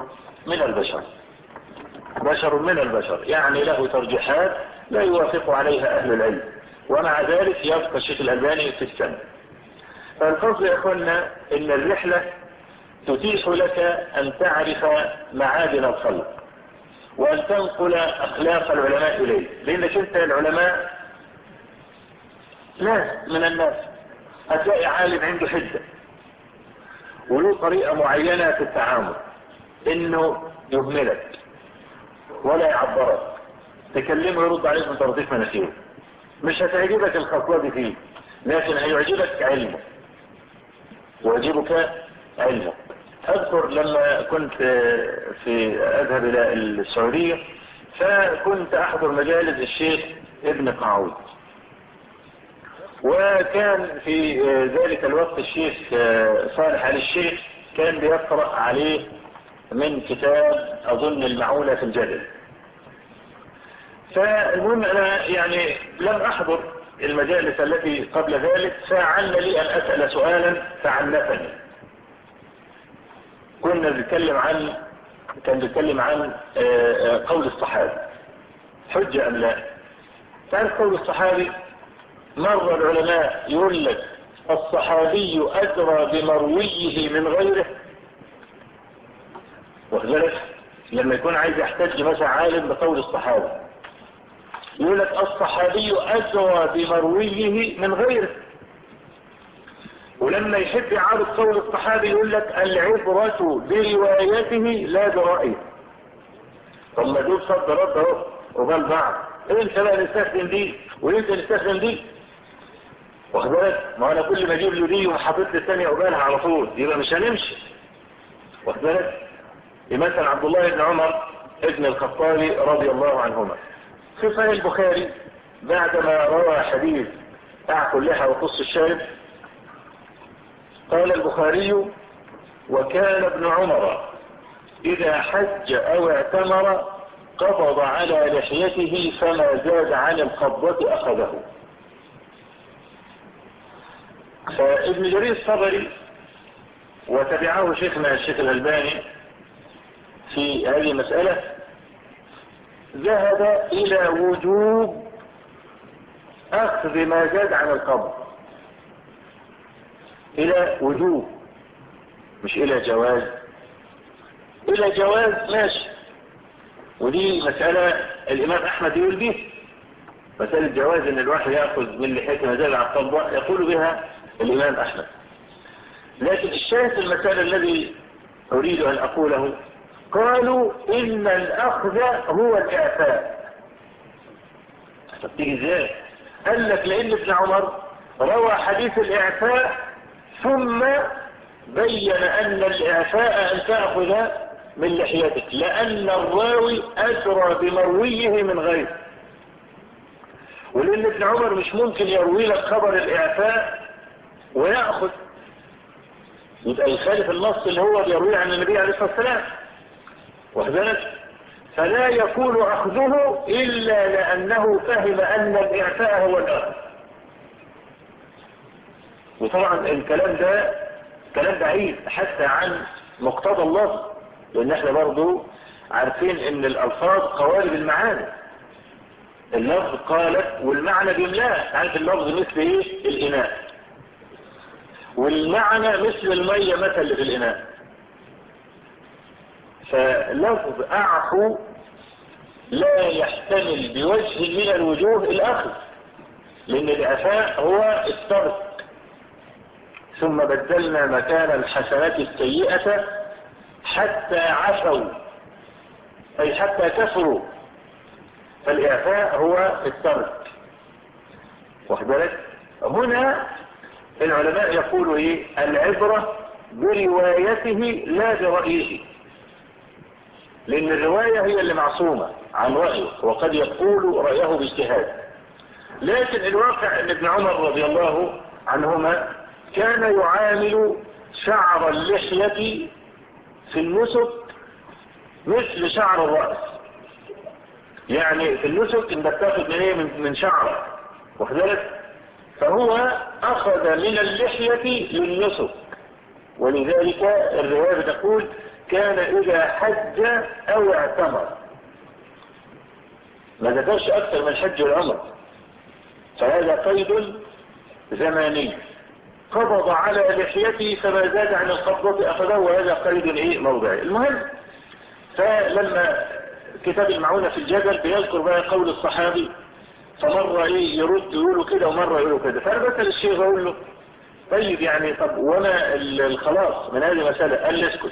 من البشر، يعني له ترجيحات لا يوافق عليها أهل العلم، ومع ذلك يبقى الشيخ الألباني في السنة. فالقصد يا أخوانا إن الرحلة تتيح لك أن تعرف معادن الخلق، وأن تنقل أخلاق العلماء إليه، لأنك أنت العلماء ناس من الناس، هتلاقي عالم عنده حدة وله طريقة معينة في التعامل، إنه يهملك ولا يعبرك، تكلمه يرد عليك من طرطيف مناخيره، مش هتعجبك الخطوة دي فيه، لكن هيعجبك علمه ويعجبك علمه. أذكر لما كنت أذهب إلى السعودية، فكنت أحضر مجالس الشيخ ابن قعود، وكان في ذلك الوقت الشيخ صالح علي الشيخ كان بيقرأ عليه من كتاب أظن المعونة في الجدل. فالمهم أنا يعني لم أحضر المجالس التي قبل ذلك، فعل لي أن أسأل سؤالا فعنفني. كان بيتكلم عن قول الصحابي حجة أم لا. تعرف قول الصحابي، مر العلماء يقول لك الصحابي أدرى بمرويه من غيره، وخذلك لما يكون عايز يحتج مثلا عالم بقول الصحابي يقول لك الصحابي أدرى بمرويه من غيره، ولما يحب يعارض قول الصحابي يقول لك العبرة بروايته لا برأيه. طب ما دول صد رد اهو وبال بعض، انت بقى نستخدم دي وانت نستخدم دي، واخد بالك؟ ما انا كل ما اجيب له دي وحاطط لي الثانيه قبالها على طول يبقى مش هنمشي، واخد بالك؟ مثلا عبد الله بن عمر ابن الخطاب رضي الله عنهما في صحيح البخاري بعدما روى حديث اعفوا اللحى وقص الشارب، قال البخاري وكان ابن عمر إذا حج أو اعتمر قبض على لحيته فما زاد عن القبضة أخذه. فابن جرير الطبري وتبعه شيخنا الشيخ الألباني في هذه المسألة ذهب إلى وجوب أخذ ما زاد عن القبض، إلى وجوب مش إلى جواز. إلى جواز ماشي، ودي مسألة الإمام أحمد يقول به، مسألة جواز إن الواحد يأخذ من لحيته ما زاد عن القبضة يقول بها الإمام أحمد. لكن الشاهد في المسألة الذي أريد أن أقوله، قالوا إن الأخذ هو الإعفاء، طب تيجي ازاي؟ قال لك لان ابن عمر روى حديث الاعفاء ثم بين ان الاعفاء ان تأخذ من لحيتك، لان الراوي ادرى بمرويه من غيره. ولان ابن عمر مش ممكن يروي لك خبر الاعفاء ويأخذ، يبقى يخالف النص اللي هو بيرويه عن النبي عليه الصلاة والسلام، وذلك فلا يكون أخذه إلا لأنه فهم أن الإعفاء هو الأخذ. وطبعا الكلام ده كلام بعيد حتى عن مقتضى اللفظ، لأن احنا برضو عارفين ان الألفاظ قوالب المعاني. اللفظ قالت والمعنى بيملاه، عارف اللفظ مثل ايه؟ الإناء، والمعنى مثل المية مثل اللي في الإناء. فلفظ أعفو لا يحتمل بوجه من الوجوه الأخذ، لأن الإعفاء هو الترك، ثم بدلنا مكان الحسنات السيئة حتى عفوا، أي حتى كفروا. فالإعفاء هو الترك. واخد بالك؟ هنا العلماء يقولوا ايه؟ العبرة بروايته لا برأيه، لأن الرواية هي اللي معصومة عن رأيه، وقد يقول رأيه باجتهاد. لكن الواقع ان ابن عمر رضي الله عنهما كان يعامل شعر اللحية في النسك مثل شعر الرأس. يعني في النسك انت بتاخد من ايه؟ من شعرك، واخد بالك؟ فهو اخذ من اللحية للنسك، ولذلك الرواية تقول كان اذا حج او اعتمر، ما ذكرش اكثر من حج والعمر، فهذا قيد زماني. قبض على لحيته فما زاد عن القبضة اخذه، وهذا قيد ايه؟ موضعي. المهم، فلما كتاب المعونة في الجدل بيذكر بقى قول الصحابي، فمرة ايه يرد يقوله كده ومرة يقوله كده. فانا بسأل الشيخ اقول له طيب يعني طب وانا الخلاص من هذه المسألة؟ قال لي اسكت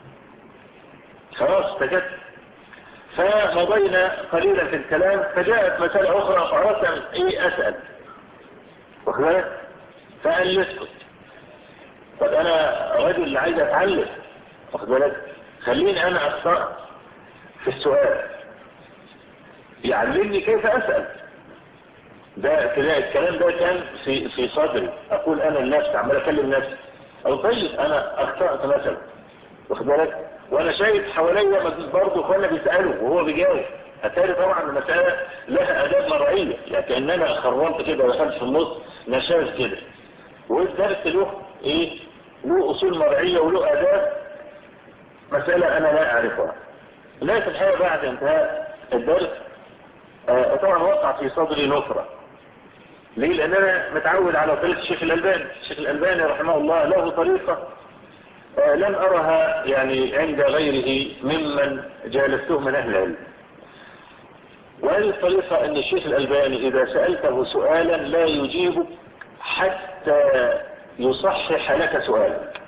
خلاص سكت. فمضينا قليلا في الكلام، فجاءت مسألة اخرى فأردت ان ايه اسأل، واخد بالك؟ فقال لي اسكت. طب انا رجل عايز اتعلم، واخد بالك؟ خليني انا اخطأ في السؤال يعلمني كيف اسأل. ده كده الكلام ده كان في صدري، اقول انا لنفسي عمال اكلم نفسي، او طيب انا اخطأت مثلا، واخد بالك؟ وانا شايف حواليا برضه اخوانا بيسالوا وهو بيجاوب. اتاري طبعا المساله لها اداب مرعيه، يعني كاننا خرمت كده ودخلت في النص نشاز كده، والدرس له ايه؟ له اصول مرعيه وله اداب، مساله انا لا اعرفها. لكن الحقيقه بعد انتهاء الدرس طبعا وقع في صدري نفره. ليه؟ لان انا متعود على طريقة الشيخ الألباني. الشيخ الألباني رحمه الله له طريقة لم أرها يعني عند غيره ممن جالسته من أهل العلم. وهذه الطريقة ان الشيخ الألباني إذا سألته سؤالا لا يجيبك حتى يصحح لك سؤالك.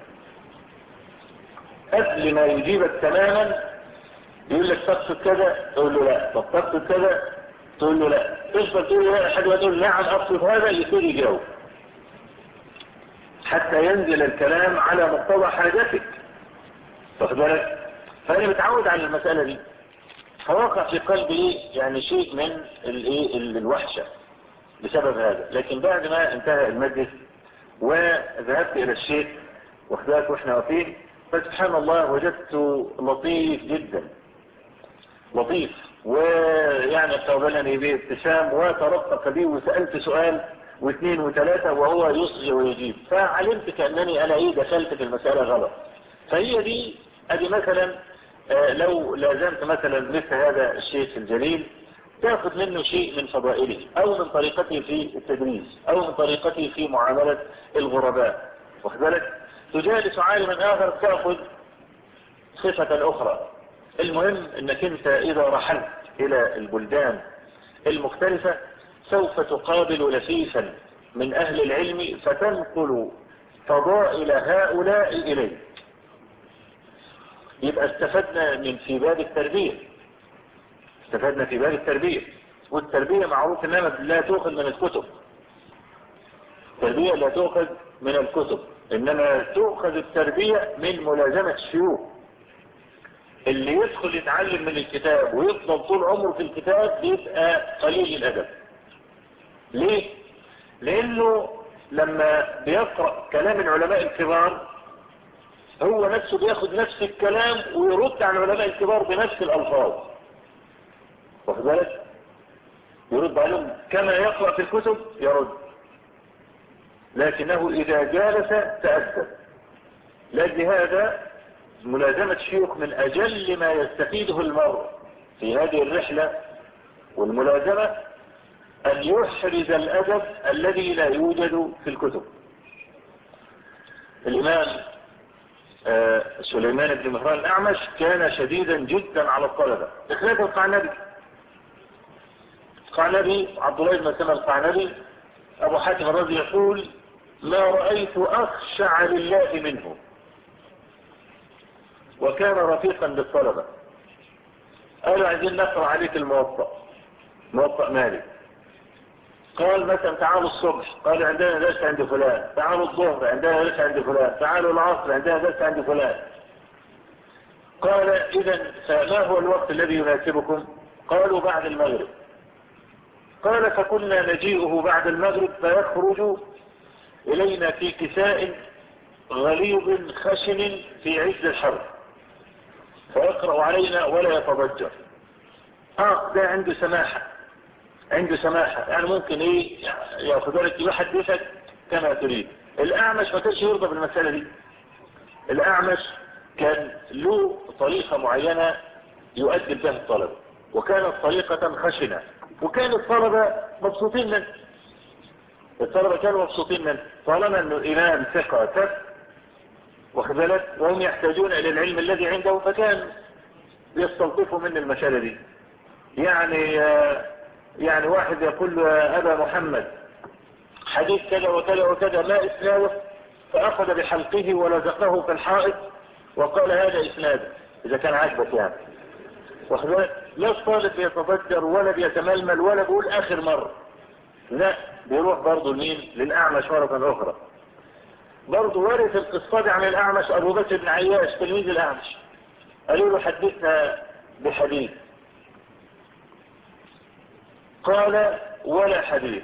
قبل ما يجيبك تماما يقول لك تقصد كذا، تقول له لا. طب تقصد كذا، تقول له لا. تفضل تقول له لا لحد ما تقول نعم اقصد هذا، يبتدي يجاوب حتى ينزل الكلام على مقتضى حاجتك، واخد بالك؟ فانا متعود على المسألة دي، فوقع في قلبي يعني شيء من الوحشة بسبب هذا. لكن بعد ما انتهى المجلس وذهبت الى الشيخ واخداك واحنا واقفين، فسبحان الله وجدته لطيف جدا، لطيف، ويعني قابلني بابتسام وترفق بي، وسألت سؤال واثنين وثلاثة وهو يصغي ويجيب، فعلمت كأنني انا دخلت في المسألة غلط. فهي دي ادي مثلا لو لازمت مثلا مثل هذا الشيخ الجليل تأخذ منه شيء من فضائله، او من طريقته في التدريس، او من طريقته في معاملة الغرباء، واخد بالك؟ تجالس عالما اخر تأخذ صفة اخرى. المهم انك انت اذا رحلت الى البلدان المختلفة سوف تقابل لفيفا من اهل العلم فتنقل فضائل هؤلاء اليك. يبقى استفدنا في باب التربية، استفدنا في باب التربية. والتربية معروف انما لا تؤخذ من الكتب. التربية لا تؤخذ من الكتب، انما تؤخذ التربية من ملازمة الشيوخ. اللي يدخل يتعلم من الكتاب ويفضل طول عمره في الكتاب بيبقى قليل الادب. ليه؟ لانه لما بيقرأ كلام العلماء الكبار هو نفسه بياخد نفس الكلام ويرد على العلماء الكبار بنفس الالفاظ، واخد بالك؟ يرد عليهم كما يقرأ في الكتب يرد، لكنه اذا جالس تأدب. لأجل هذا ملازمة الشيوخ من اجل ما يستفيده المرء في هذه الرحلة والملازمة ان يحرز الادب الذي لا يوجد في الكتب. الامام سليمان بن مهران الأعمش كان شديدا جدا على الطلبة، بخلاف القعنبي. القعنبي عبد الله بن مسلمة القعنبي أبو حاتم الرازي يقول ما رأيت أخشع لله منه، وكان رفيقا بالطلبة. قالوا عايزين نقرأ عليك موطأ مالك. قال مثلا تعالوا الصبح، قالوا عندنا درس عند فلان، تعالوا الظهر عندنا درس عند فلان، تعالوا العصر عندنا درس عند فلان. قال إذا فما هو الوقت الذي يناسبكم؟ قالوا بعد المغرب. قال فكنا نجيئه بعد المغرب فيخرج إلينا في كساء غليظ خشن في عز الحر فيقرأ علينا ولا يتضجر. ده عنده سماحة، يعني ممكن ياخذ لك يحدثك كما تريد. الأعمش ما كانش يرضى بالمسألة دي. الأعمش كان له طريقة معينة يؤدب بها الطلبة، وكانت طريقة خشنة، وكان الطلبة مبسوطين منه. طالما انه الامام ثقة ثبت واخد بالك، وهم يحتاجون الى العلم الذي عنده، فكان يستلطفوا من المسألة دي. يعني واحد يقول له يا ابا محمد حديث كذا وكذا وكذا ما اسناده، فاخذ بحلقه ولزقه في الحائط وقال هذا اسناده اذا كان عاجبك يعني، واخد بالك. لا الطالب بيتضجر ولا بيتململ ولا بيقول اخر مرة، لا، بيروح برضه لمين؟ للأعمش مرة أخرى. برضه ورث القصة عن الأعمش أبو بكر بن عياش تلميذ الأعمش. قالوا له حدثنا بحديث، قال ولا حديث.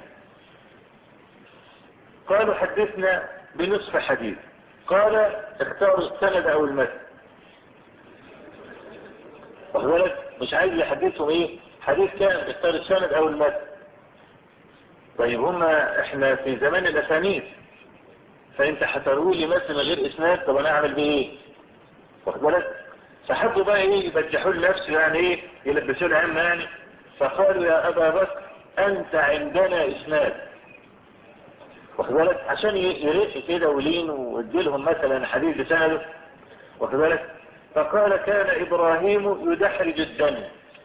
قالوا حدثنا بنصف حديث. قال اختاروا السند أو المتن، واخد بالك، مش عايز يحدثهم حديث كان، اختار السند أو المتن. طيب احنا في زمان الاسانيد، فانت هتروي لي مثل غير اسناد، طب انا اعمل بيه واخد بالك. فحبوا بقى يبجحوا لنفسه، يعني يلبسوا له عمه يعني. فقالوا يا ابا بكر انت عندنا اسناد، واخد بالك، عشان يرق كده ولين ويديلهم مثلا حديث بسنده، واخد بالك. فقال كان ابراهيم يدحرج الدم.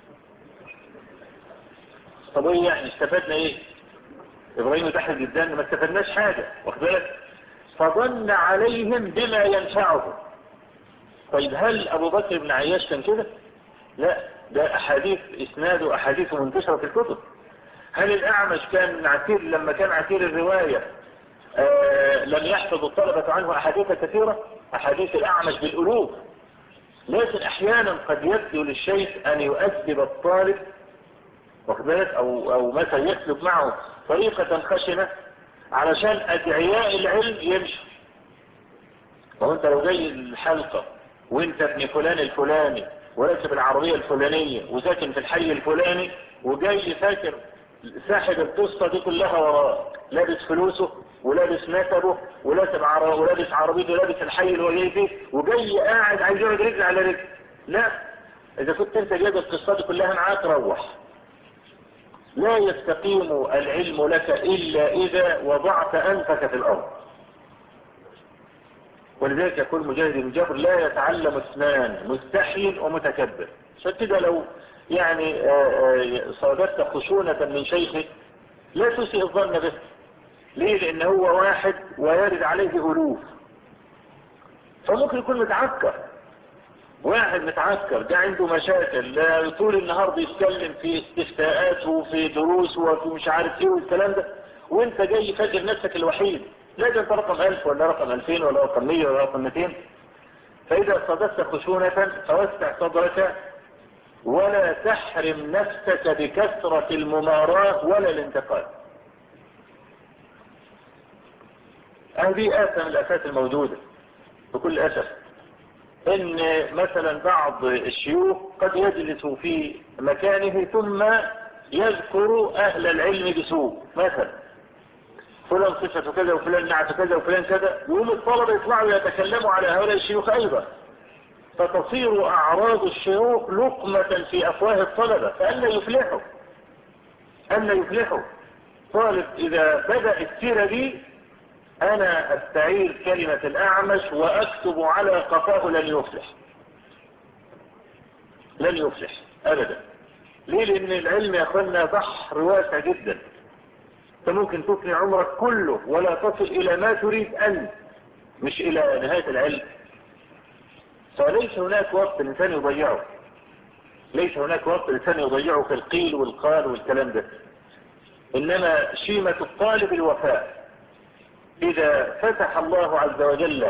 طب يعني استفدنا ابراهيم يدحرج الدم؟ ما استفدناش حاجة، واخد بالك. فظن عليهم بما ينفعه. طيب هل ابو بكر بن عياش كان كده؟ لا، ده احاديث اسناده احاديث منتشرة في الكتب. هل الاعمش كان عسير لما كان عسير الرواية لم يحفظ الطلبة عنه احاديث كثيرة؟ احاديث الاعمش بالالوف. لكن احيانا قد يبدو للشيخ ان يؤدب الطالب، واخد بالك، او مثلا يسلك معه طريقة خشنة علشان ادعياء العلم يمشوا. وانت لو جاي الحلقة وانت ابن فلان الفلاني وراكب العربية الفلانية وساكن في الحي الفلاني وجاي فاكر ساحب القصة دي كلها وراء، لابس فلوسه ولابس نسبه ولابس عربيته ولابس الحي اللي هو جاي فيه، وجاي قاعد عايز يقعد رجل على رجل. لا، اذا كنت انت جايب القصة دي كلها معاك روح. لا يستقيم العلم لك الا اذا وضعت انفك في الارض. ولذلك يقول مجاهد بن جبر لا يتعلم اثنان مستحيل ومتكبر. عشان كده لو يعني صادفت خشونة من شيخك لا تسيء الظن به. ليه؟ لان هو واحد ويرد عليه الوف، فممكن يكون متعكر، واحد متعكر ده عنده مشاكل طول النهار بيتكلم في استفتاءات وفي دروس وفي مش عارف ايه والكلام ده، وانت جاي فاكر نفسك الوحيد، لازم انت رقم 1000 ولا رقم 2000 ولا رقم 100 ولا رقم 200. فاذا صددت خشونة فوسع صدرك ولا تحرم نفسك بكثرة المماراة ولا الانتقاد. هذه آفة من الآفات الموجودة بكل أسف، ان مثلا بعض الشيوخ قد يجلس في مكانه ثم يذكر اهل العلم بسوء، مثلا فلان صفته كذا وفلان نعت كذا وفلان كذا، يوم الطلبة يطلعوا يتكلموا على هؤلاء الشيوخ ايضا، فتصير اعراض الشيوخ لقمة في افواه الطلبة، فألا يفلحوا ألا يفلحوا. طالب اذا بدأ السيرة دي انا استعير كلمة الاعمش واكتب على قفاه لن يفلح، لن يفلح ابدا. ليه؟ لان العلم يا اخوانا بحر واسع جدا، انت ممكن تفني عمرك كله ولا تصل الى ما تريد انت، مش الى نهاية العلم. فليس هناك وقت الانسان يضيعه، ليس هناك وقت الانسان يضيعه في القيل والقال والكلام ده، انما شيمة الطالب الوفاء. اذا فتح الله عز وجل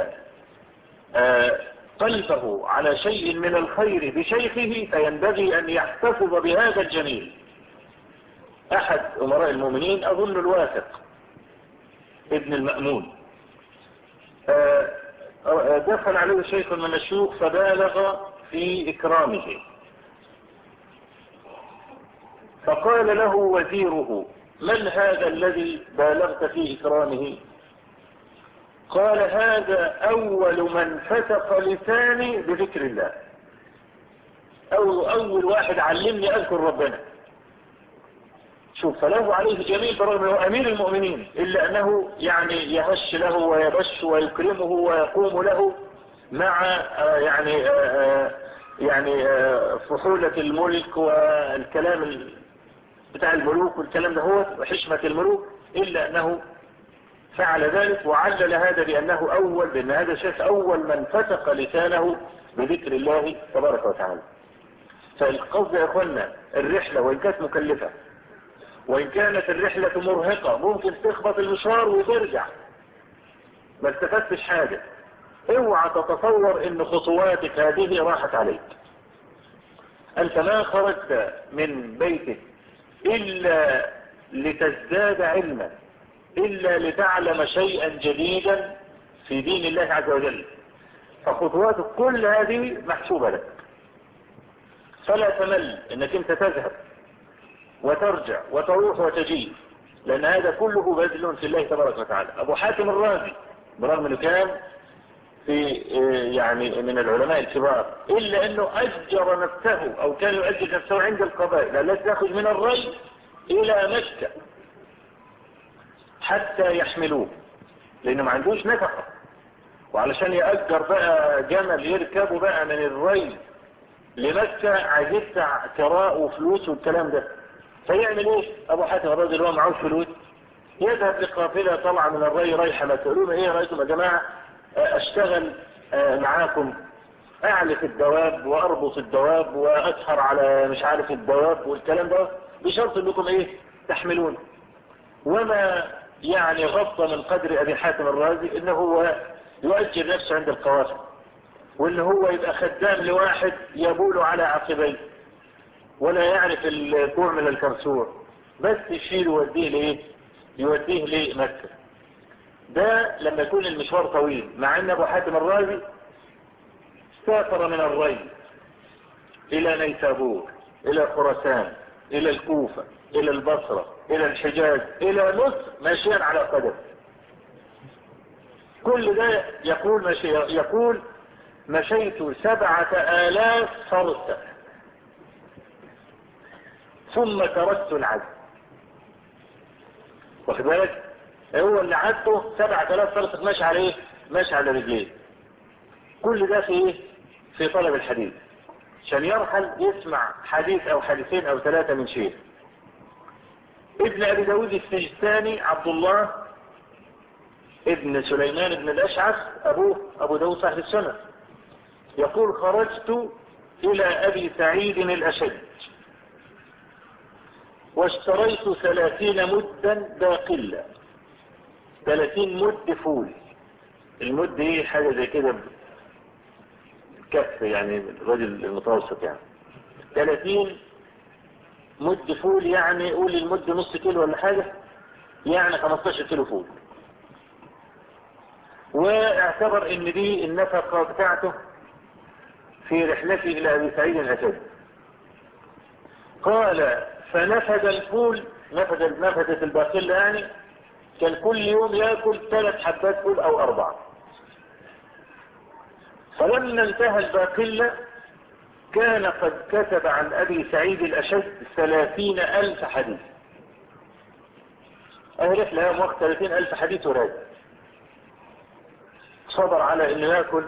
قلبه على شيء من الخير بشيخه فينبغي ان يحتفظ بهذا الجميل. احد امراء المؤمنين اظن الواثق ابن المأمون دخل عليه شيخ من الشيوخ فبالغ في اكرامه، فقال له وزيره من هذا الذي بالغت في اكرامه؟ قال هذا اول من فتق لساني بذكر الله، اول واحد علمني اذكر ربنا. شوف، فله عليه جميل برغم انه امير المؤمنين، الا انه يعني يهش له ويبش ويكرمه ويقوم له مع يعني فحولة الملك والكلام بتاع الملوك والكلام ده هو وحشمة الملوك، الا انه فعل ذلك وعلل هذا بأن هذا الشيخ أول من فتق لسانه بذكر الله تبارك وتعالى. فالقصد يا أخوانا الرحلة وإن كانت مكلفة وإن كانت الرحلة مرهقة ممكن تخبط المشوار وترجع ما استفدتش حاجة، اوعى تتصور ان خطواتك هذه راحت عليك. أنت ما خرجت من بيتك إلا لتزداد علما، إلا لتعلم شيئا جديدا في دين الله عز وجل، فخطواتك كل هذه محسوبة لك. فلا تمل انك انت تذهب وترجع وتروح وتجي، لان هذا كله بذل في الله تبارك وتعالى. ابو حاتم الرازي برغم انه كان في يعني من العلماء الكبار، الا انه اجر نفسه او كان يؤجر نفسه عند القبائل التي تأخذ من الري الى مكة حتى يحملوه، لانه ما عندوش نفقة، وعلشان يأجر بقى جمل يركبه بقى من الري لمكة عايز يدفع كراء وفلوس والكلام ده. فيعمل ايه ابو حاتم الرازي اللي هو معه فلوس؟ يذهب لقافلة طلع من الري رايحة مكة، يقولون ايه رايكم يا جماعة اشتغل معاكم، اعلف الدواب واربط الدواب واسهر على مش عارف الدواب والكلام ده، بشرط انكم ايه تحملون. وما يعني غض من قدر ابي حاتم الرازي انه هو يؤجر نفسه عند القوافل، وان هو يبقى خدام لواحد يبول على عقبيه ولا يعرف الكوع من الكرسور، بس يشيل يوديه ليه؟ يوديه لمكة. ده لما يكون المشوار طويل، مع ان ابو حاتم الرازي سافر من الري الى نيسابور الى خراسان الى الكوفة الى البصرة الى الحجاز الى مصر ماشيا على قدم. كل ده يقول مشيت 7000 فرسة ثم تركت العد. واخد بالك؟ هو اللي عدته 7000 فرسة ماشي على ايه؟ ماشي على رجليه. كل ده في ايه؟ في طلب الحديث، عشان يرحل يسمع حديث او حديثين او ثلاثة من شيخ. ابن ابي داود السجستاني عبد الله ابن سليمان بن الاشعث ابوه ابو داود صاحب السنة، يقول خرجت إلى أبي سعيد الأشج واشتريت 30 مدا باقلة. 30 مد فول. المد ايه؟ حاجة زي كده كف، يعني الرجل المتوسط يعني. 30 مد فول، يعني قول المد نص كيلو ولا حاجة، يعني 15 كيلو فول. واعتبر ان دي النفقة بتاعته في رحلته الى ابي سعيد الاشج. قال فنفد الفول، نفدت الباقلة يعني، كان كل يوم يأكل 3 حبات فول او 4. فلما انتهى الباقلة كان قد كتب عن ابي سعيد الاشج 30,000 حديث. اهلت لها وقت 30,000 حديث وراجع. صبر على انه يأكل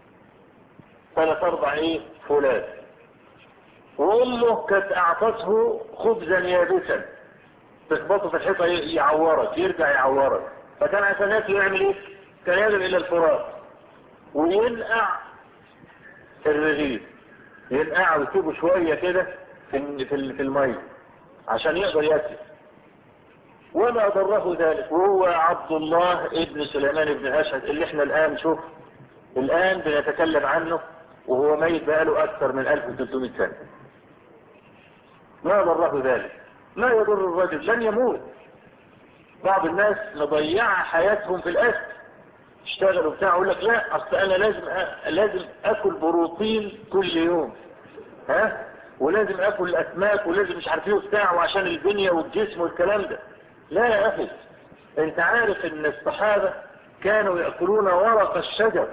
3-4 فولات. وامه كانت اعطته خبزا يابسا تخبطه في الحيطة يعورك، يرجع يعورك. فكان عشان ياكل يعمل ايه؟ كان يذهب الى الفرات وينقع الرغيف، ينقع ويسيبه شوية كده في المية عشان يقدر ياكل. وما ضره ذلك، وهو عبد الله ابن سليمان بن أشهد اللي احنا الآن شوف الآن بنتكلم عنه وهو ميت بقاله أكثر من 1300 سنة. ما ضره ذلك، ما يضر الرجل، لن يموت. بعض الناس مضيعة حياتهم في الأكل، اشتغلوا بتاع يقول لك لا اصل انا لازم اكل بروتين كل يوم، ولازم اكل اسماك، ولازم مش عارف ايه بتاع، وعشان البنية والجسم والكلام ده. لا يا اخي، انت عارف ان الصحابة كانوا يأكلون ورق الشجر.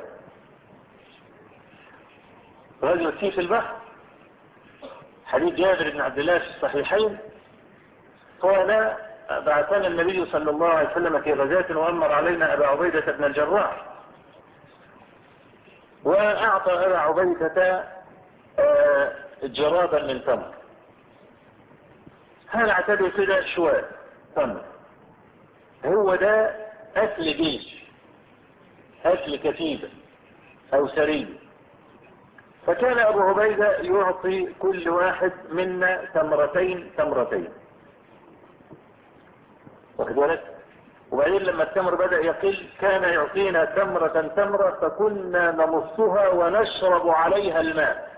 رجل فيه في البحر، حديث جابر بن عبد الله في الصحيحين، قال بعثنا النبي صلى الله عليه وسلم في غزاة وأمر علينا أبا عبيدة بن الجراح، وأعطى أبا عبيدة جرابا من تمر. هل اعتبر كده شوال تمر؟ هو ده أكل جيش، أكل كتيبة أو سرية. فكان أبو عبيدة يعطي كل واحد منا تمرتين. واخد بالك؟ وبعدين لما التمر بدأ يقل كان يعطينا تمرة فكنا نمصها ونشرب عليها الماء،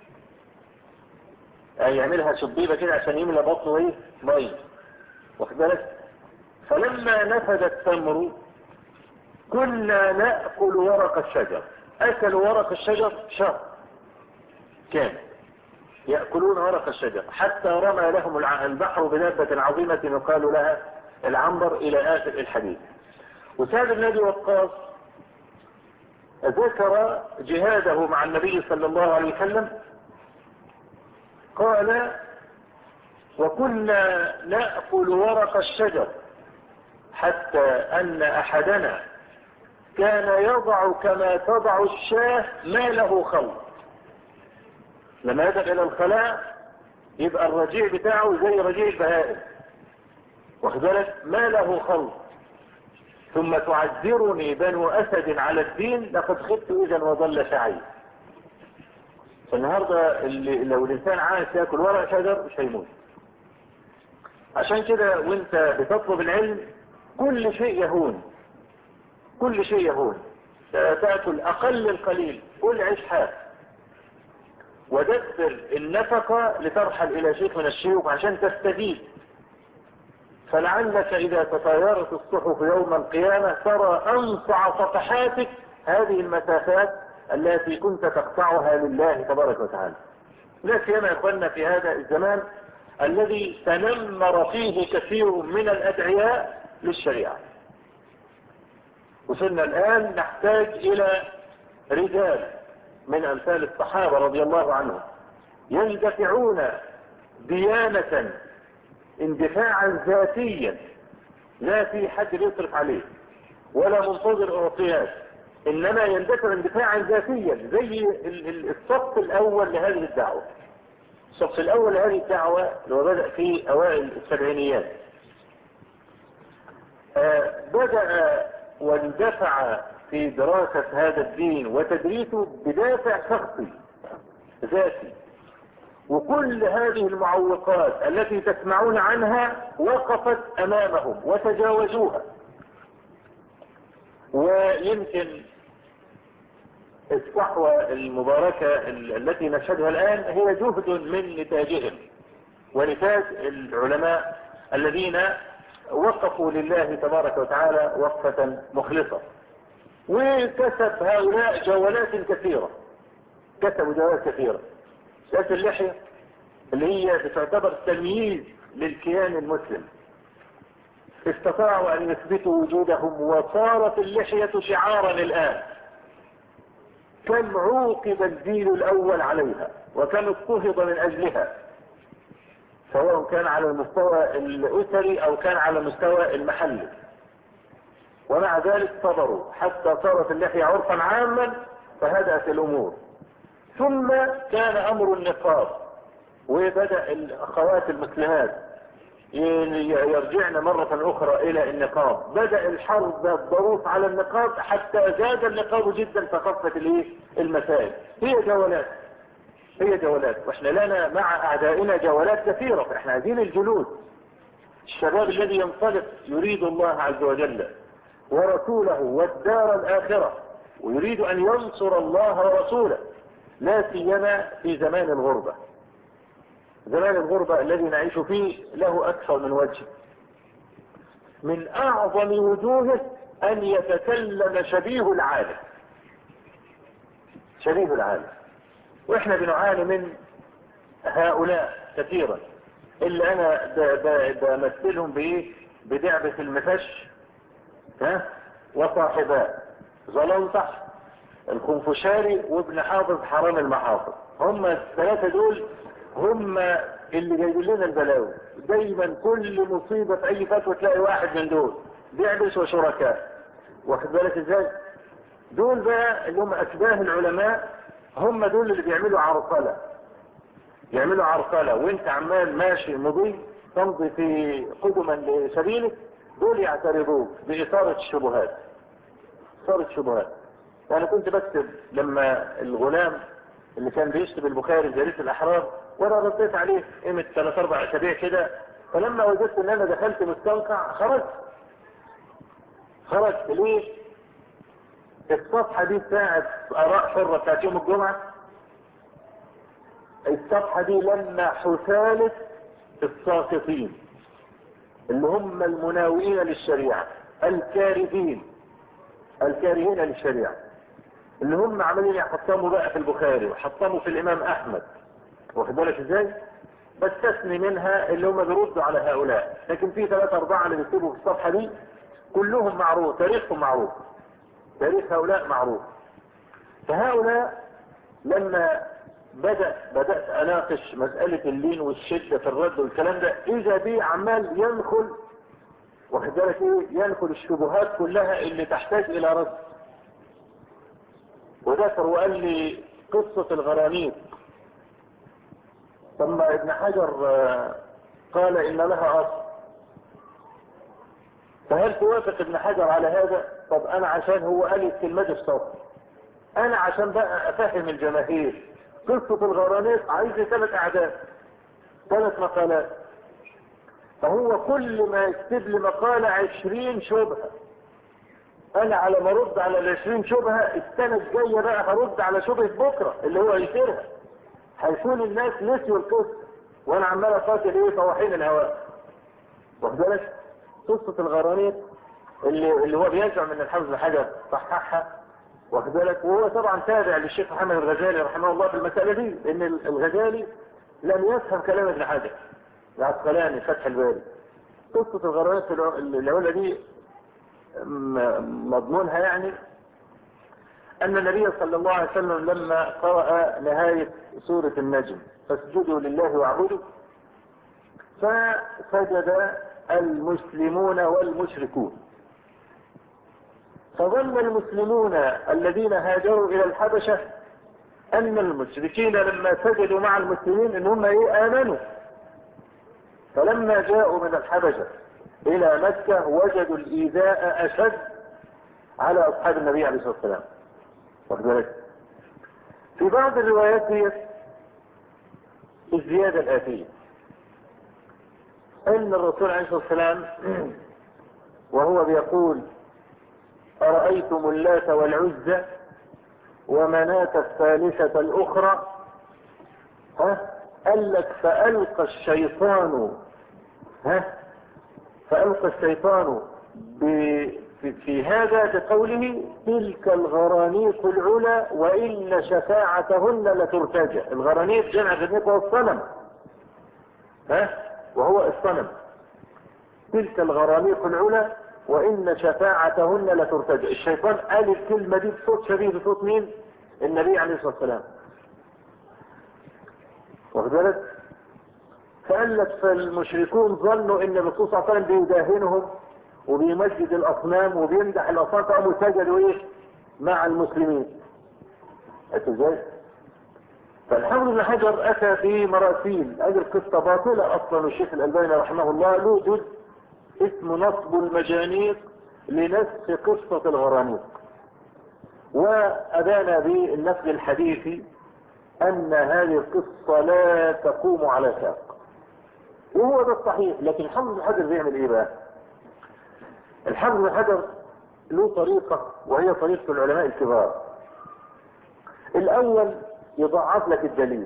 يعني يعملها شبيبة كده عشان يملى بطنه مية. واخد بالك؟ فلما نفد التمر كنا نأكل ورق الشجر. أكلوا ورق الشجر شهر كان يأكلون ورق الشجر، حتى رمى لهم البحر بدابة عظيمة يقال لها العنبر إلى آخر الحديث. وسعد بن أبي وقاص ذكر جهاده مع النبي صلى الله عليه وسلم، قال وكنا نأكل ورق الشجر حتى أن أحدنا كان يضع كما تضع الشاة ما له خلط. لما يذهب إلى الخلاء يبقى الرجيع بتاعه زي رجيع البهائم، واخد بالك؟ ما له خلط. ثم تعذرني بنو أسد على الدين لقد خدت إذا وضل سعي. فالنهاردة لو الإنسان عايز يأكل ورق شجر مش هيموت. عشان كده وانت بتطلب العلم كل شيء يهون، كل شيء يهون. تأكل أقل القليل، كل عيش حاف، ودبر النفقة لترحل إلى شيخ من الشيوخ عشان تستفيد. فلعلك إذا تطايرت الصحف يوم القيامة ترى أنصع صفحاتك هذه المسافات التي كنت تقطعها لله تبارك وتعالى. لا سيما إخواننا في هذا الزمان الذي تنمر فيه كثير من الأدعياء للشريعة. وصلنا الآن نحتاج إلى رجال من أمثال الصحابة رضي الله عنهم يندفعون ديانة اندفاعا ذاتيا، لا في حد يصرف عليه ولا منتظر اعطيات، انما يندفع اندفاعا ذاتيا زي الصف الاول لهذه الدعوة. الصف الاول لهذه الدعوة اللي هو بدأ في اوائل السبعينيات، بدأ واندفع في دراسة هذا الدين وتدريسه بدافع شخصي ذاتي، وكل هذه المعوقات التي تسمعون عنها وقفت أمامهم وتجاوزوها. ويمكن الصحوة المباركة التي نشهدها الآن هي جهد من نتاجهم ونتاج العلماء الذين وقفوا لله تبارك وتعالى وقفة مخلصة. وكسب هؤلاء جولات كثيرة، كسبوا جولات كثيرة. سياسة اللحية اللي هي بتعتبر تمييز للكيان المسلم، استطاعوا أن يثبتوا وجودهم وصارت اللحية شعارا الآن. كم عوقب الجيل الأول عليها وكم اضطهد من أجلها، سواء كان على المستوى الأسري أو كان على المستوى المحلي، ومع ذلك صبروا حتى صارت اللحية عرفا عاما فهدأت الأمور. ثم كان أمر النقاب، وبدأ الأخوات المسلمات يرجعن مرة أخرى إلى النقاب. بدأ الحرب الضروس على النقاب حتى زاد النقاب جدا فخفت المسائل. هي جولات، واحنا لنا مع أعدائنا جولات كثيرة، فاحنا عايزين الجلود. الشباب الذي ينطلق يريد الله عز وجل ورسوله والدار الآخرة، ويريد أن ينصر الله ورسوله، لا سيما في زمان الغربة. زمان الغربة الذي نعيش فيه له أكثر من وجه. من أعظم وجوهه أن يتكلم شبيه العالم، وإحنا بنعاني من هؤلاء كثيرا، اللي أنا بمثلهم بدعبة المفش وصاحباه زلنطح الخنفشاري وابن حافظ حرام المحافظ. هم الثلاثة دول هم اللي جايبين لنا البلاوي. دايما كل مصيبة في اي فتوى تلاقي واحد من دول بيعبس وشركاء. واخد بالك ازاي؟ دول بقى اللي هم اشباه العلماء، هم دول اللي بيعملوا عرقلة وانت عمال ماشي مضي تمضي في قدما لسبيلك، دول يعترضوك بإثارة الشبهات. وانا كنت بكتب لما الغلام اللي كان بيكتب البخاري جريدة الأحرار، وانا رديت عليه قيمة 3-4 أسابيع كده، فلما وجدت ان انا دخلت مستنقع خرجت ليه؟ الصفحة دي بتاعت آراء حرة بتاعت يوم الجمعة، الصفحة دي لما حثالة الساقطين اللي هم المناوئين للشريعة، الكارهين للشريعة، اللي هم عمالين يحطموا بقى في البخاري وحطموا في الإمام أحمد. واخد بالك ازاي؟ بستثني منها اللي هم بيردوا على هؤلاء، لكن في 3-4 اللي بيكتبوا في الصفحة دي كلهم معروف، تاريخهم معروف، تاريخ هؤلاء معروف. فهؤلاء لما بدأت أناقش مسألة اللين والشدة في الرد والكلام ده، إذا بي عمال ينخل، واخد بالك ايه، ينخل الشبهات كلها اللي تحتاج إلى رد. وذكر وقال لي قصة الغرانيق. ثم ابن حجر قال إن لها أصل، فهل توافق ابن حجر على هذا؟ طب أنا عشان هو قال الكلمة دي بصوت، أنا عشان بقى أفهم الجماهير قصة الغرانيق عايز 3 أعداد 3 مقالات، فهو كل ما يكتب لي مقالة 20 شبهة. أنا على ما أرد على 20 شبهة السنة الجاية بقى هرد على شبهة بكرة اللي هو يثيرها، هيكون الناس نسيوا القصة وأنا عمال أقاتل طواحين الهواء. واخد بالك؟ قصة الغرانيق اللي هو بيزعم ان الحافظ بن حجر صححها، واخد بالك، وهو طبعا تابع للشيخ محمد الغزالي رحمه الله في المسألة دي، لان الغزالي لم يفهم كلام ابن حجر العسقلاني فتح الباري. قصة الغرانيق الأولى دي مضمونها يعني أن النبي صلى الله عليه وسلم لما قرأ نهاية سورة النجم فاسجدوا لله واعبدوا، فسجد المسلمون والمشركون، فظن المسلمون الذين هاجروا إلى الحبشة أن المشركين لما سجدوا مع المسلمين إنهم آمنوا، فلما جاءوا من الحبشة إلى مكة وجدوا الإيذاء أشد على أصحاب النبي عليه الصلاة والسلام. واخد بالك؟ في بعض الروايات دي الزيادة الآتية أن الرسول عليه الصلاة والسلام وهو بيقول أرأيتم اللات والعزى ومناة الثالثة الأخرى قال لك فألقى الشيطان في هذا بقوله تلك الغرانيق العلا وإن شفاعتهن لترتجى. الغرانيق جمع غرنيق وهو الصنم، وهو الصنم. تلك الغرانيق العلا وإن شفاعتهن لترتجى. الشيطان قال الكلمة دي بصوت شبيه بصوت مين؟ النبي عليه الصلاة والسلام. واخد بالك؟ فقال لك فالمشركون ظنوا ان الرسول صلى الله عليه وسلم بيداهنهم وبيمجد الاصنام وبيمدح الاصنام، فقاموا سجدوا ايه؟ مع المسلمين. ازاي؟ فالحافظ ابن حجر اتى في مراسيل هذه القصه باطله اصلا، الشيخ الالباني رحمه الله له جزء اسمه نصب المجانيق لنسخ قصه الغرانيق، وابان بالنقل الحديثي ان هذه القصه لا تقوم على ساق، وهو ده الصحيح. لكن الحافظ ابن حجر بيعمل ايه بقى؟ الحافظ ابن حجر له طريقه وهي طريقه العلماء الكبار. الاول يضعف لك الدليل،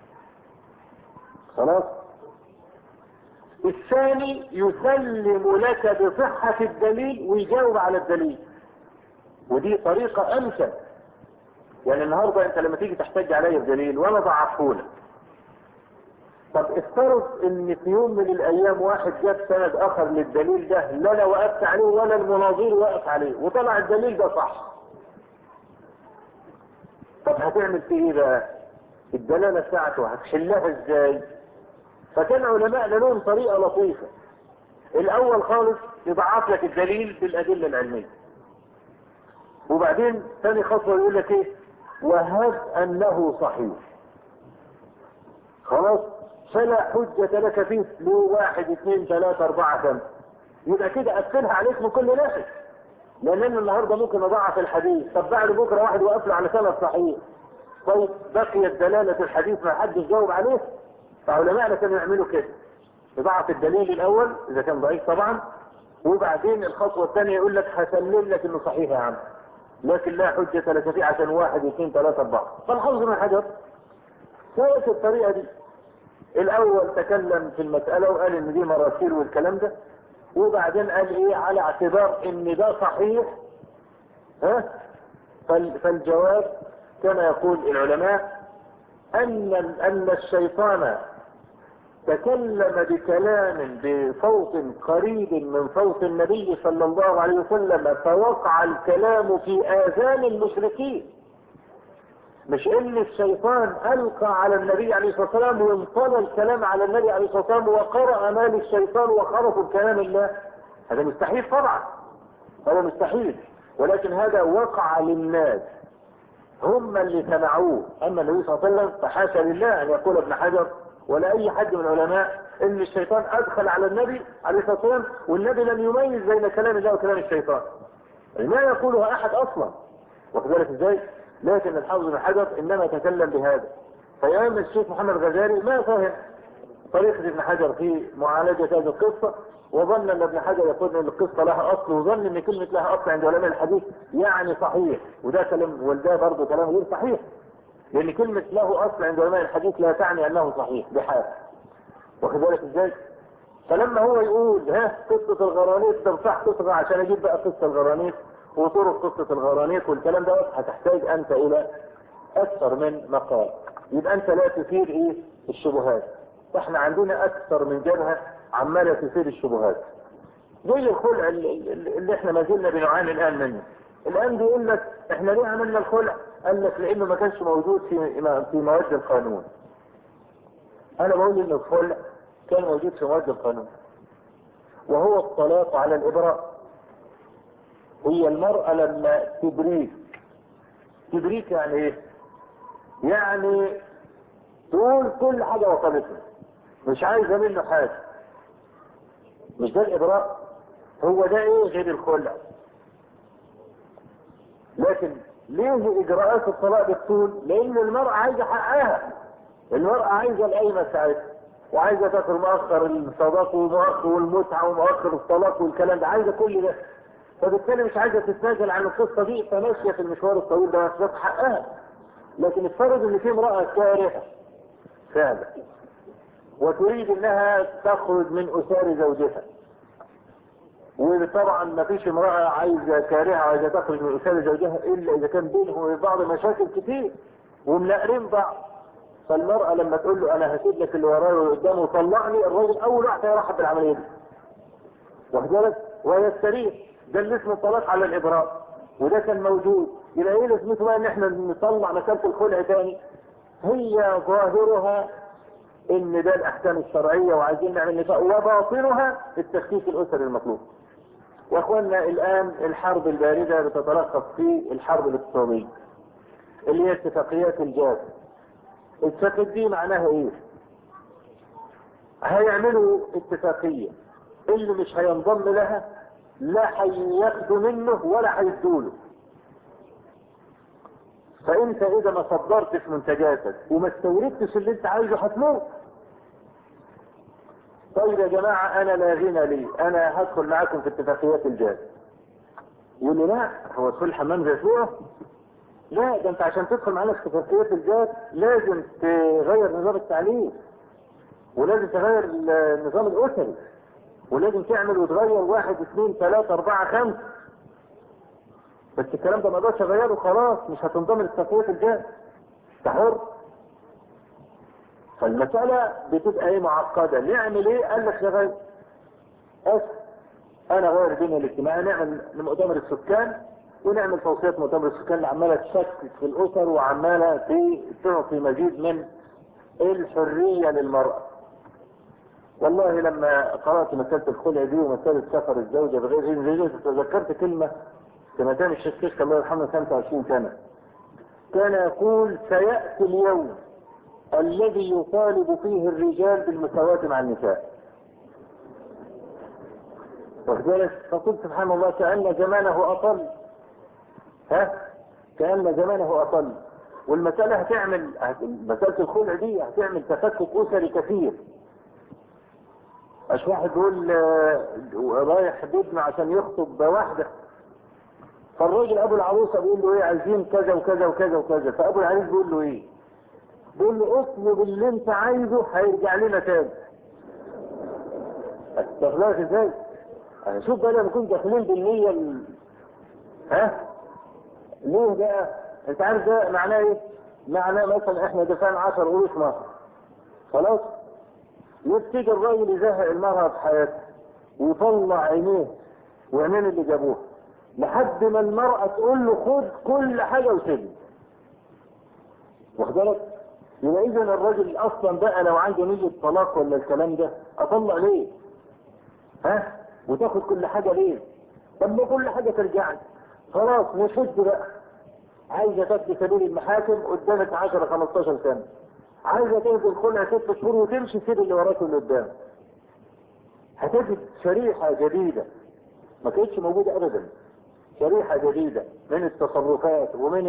خلاص. الثاني يسلم لك بصحة الدليل ويجاوب على الدليل، ودي طريقة امثل. يعني النهاردة انت لما تيجي تحتاج علي بدليل وانا ضعفهولك، طب افترض ان في يوم من الايام واحد جاب سند اخر للدليل ده لا انا وقفت عليه ولا المناظر وقف عليه وطلع الدليل ده صح، طب هتعمل فيه ايه بقى؟ الدلالة بتاعته هتحلها ازاي؟ فكان علماء لهم طريقة لطيفة. الاول خالص يضعف لك الدليل بالادلة العلمية، وبعدين ثاني خطوة يقول لك ايه؟ وهب انه صحيح، خلاص فلا حجة لك فيه له 1 2 3 4 5، يبقى كده قفلها عليك من كل ناحية. لان النهارده ممكن اضعف الحديث، طب بعد بكره واحد وقف له على سند صحيح، طيب بقيت دلالة الحديث ما حدش جاوب عليه. فعلماءنا كانوا يعملوا كده، يضعف الدليل الاول اذا كان ضعيف طبعا، وبعدين الخطوة الثانية يقول لك هسلم لك انه صحيح يا عم لكن لا حجة لك فيه عشان 1 2 3 4. فالحافظ ابن حجر سوت الطريقة دي. الاول تكلم في المسألة وقال ان دي مراسيل والكلام ده، وبعدين قال ايه على اعتبار ان ده صحيح فالجواب كما يقول العلماء ان الشيطان تكلم بكلام بصوت قريب من صوت النبي صلى الله عليه وسلم، فوقع الكلام في آذان المشركين. مش ان الشيطان القى على النبي عليه الصلاة والسلام وانطلى الكلام على النبي عليه الصلاة والسلام وقرأ مال الشيطان وخرفوا الكلام الله، هذا مستحيل طبعا، هذا مستحيل. ولكن هذا وقع للناس هم اللي سمعوه. اما النبي صلى الله عليه وسلم فحاشا لله ان يقول ابن حجر ولا اي حد من العلماء ان الشيطان ادخل على النبي عليه الصلاة والسلام والنبي لم يميز بين كلام الله وكلام الشيطان، ما يقولها احد اصلا. وكذلك ازاي؟ لكن الحافظ ابن حجر انما تكلم بهذا. فيوم الشيخ محمد غزالي ما فهم طريقة ابن حجر في معالجة هذه القصة، وظن ان ابن حجر يقول ان القصة لها اصل، وظن ان كلمة لها اصل عند علماء الحديث يعني صحيح، وده كلام وده برضه كلام غير صحيح، لان كلمة له اصل عند علماء الحديث لا تعني انه صحيح بحال. واخد بالك ازاي؟ فلما هو يقول قصة الغرانيق ده صح تصغى عشان اجيب بقى قصة الغرانيق وطرق قصة الغرانيق والكلام ده، هتحتاج انت الى اكثر من مقال، يبقى انت لا تثير ايه؟ الشبهات. فاحنا عندنا اكثر من جبهة عمالة تثير الشبهات، زي الخلع اللي احنا ما زلنا بنعاني الان منه. الان بيقول لك احنا ليه عملنا الخلع؟ قال لك لانه ما كانش موجود في مواد القانون. انا بقول ان الخلع كان موجود في مواد القانون، وهو الطلاق على الابراء. هي المرأة لما تبريك يعني ايه؟ يعني تقول كل حاجة وصلتها مش عايزة منه حاجة، مش ده الابراء؟ هو ده ايه غير الخلع؟ لكن ليه اجراءات الطلاق بتطول؟ لان المرأة عايزة حقها. المرأة عايزة القايمة بتاعتها، وعايزة تاكل مؤخر الصداق ومؤخر والمتعة ومؤخر الطلاق والكلام ده، عايزة كل ده. فبالتالي مش عايزة تتنازل عن القصة دي، فماشية في المشوار الطويل ده وتاخد حقها. لكن افترض ان في امرأة كارهة فعلا وتريد انها تخرج من اسار زوجها، وطبعا ما فيش امرأة عايزة كارهة عايزة تخرج من اسار زوجها الا اذا كان بينهم وبين بعض مشاكل كتير ومناقرين بعض. فالمرأة لما تقول له انا هسيب لك اللي ورايا وقدامه وطلعني، الراجل اول واحد هيرحب بالعملية دي واخد بالك ويستريح. ده اللي اسمه الطلاق على الابراء، وده كان موجود. يبقى ايه لازمته بقى ان احنا نطلع مسألة الخلع تاني؟ هي ظاهرها ان ده الاحكام الشرعية وعايزين نعمل نفاق، وباطنها التخفيف الاسري المطلوب. يا اخوانا الان الحرب الباردة بتتلخص في الحرب الاقتصادية اللي هي اتفاقيات الجاز. الاتفاقيات دي معناها ايه؟ هيعملوا اتفاقية اللي مش هينضم لها لا هياخدوا منه ولا هيدوله. فانت اذا ما صدرتش منتجاتك وما استوردتش اللي انت عايزه هتموت. طيب يا جماعة انا لا غنى لي، انا هدخل معاكم في اتفاقيات الجاز. يقول لي لا، هو دخول الحمام زي فوق؟ لا، ده انت عشان تدخل معانا في اتفاقيات الجاز لازم تغير نظام التعليم، ولازم تغير النظام الاسري، ولازم تعمل وتغير 1 2 3 4 5. بس الكلام ده ما اقدرش اغيره، خلاص مش هتنضم لاتفاقيات الجاز، انت حر. فالمسألة بتبقى ايه؟ معقدة. نعمل ايه؟ قال لك يا غير انا غير بين الاجتماعي، نعمل مؤتمر السكان ونعمل توصيات مؤتمر السكان اللي عمالة تشكك في الاسر وعمالة تعطي مزيد من الحرية للمرأة. والله لما قرأت مسألة الخلع دي ومسألة سفر الزوجة بغير إذن تذكرت كلمة سمعتها من الشيخ كشك الله يرحمه 25 سنة. كان يقول سيأتي اليوم الذي يطالب فيه الرجال بالمساواة مع النساء. وذلك فقلت سبحان الله كأن زمانه أطل، كأن زمانه أطل. والمسألة هتعمل، مسألة الخلع دي هتعمل تفكك أسري كثير. مش واحد يقول رايح بابنه عشان يخطب واحدة، فالراجل ابو العروسة بيقول له ايه؟ عايزين كذا وكذا وكذا وكذا. فابو العريس بيقول له ايه؟ بيقول له اطلب اللي انت عايزه هيرجع لنا تاني. استغلالك ازاي؟ انا شوف بقى لما نكون داخلين بالنية ليه بقى؟ انت عارف ده معناه ايه؟ معناه مثلا احنا دفعنا 10 قروش مصر، خلاص يبتدي الراجل يزهق المرأة في حياته ويطلع عينيه وعينين اللي جابوها لحد ما المرأة تقول له خد كل حاجة وسيبني. واخد بالك؟ يبقى اذا الراجل اصلا بقى لو عنده نية طلاق ولا الكلام ده اطلق ليه؟ وتاخد كل حاجة ليه؟ طب ما كل حاجة ترجع لي. خلاص نشد بقى. عايزة تاخد سبيل المحاكم قدامك 10 15 سنة. عايزة تاخد الخلع 6 شهور وتمشي سيب اللي وراك واللي قدام. هتجد شريحة جديدة ما كانتش موجودة ابدا. شريحة جديدة من التصرفات ومن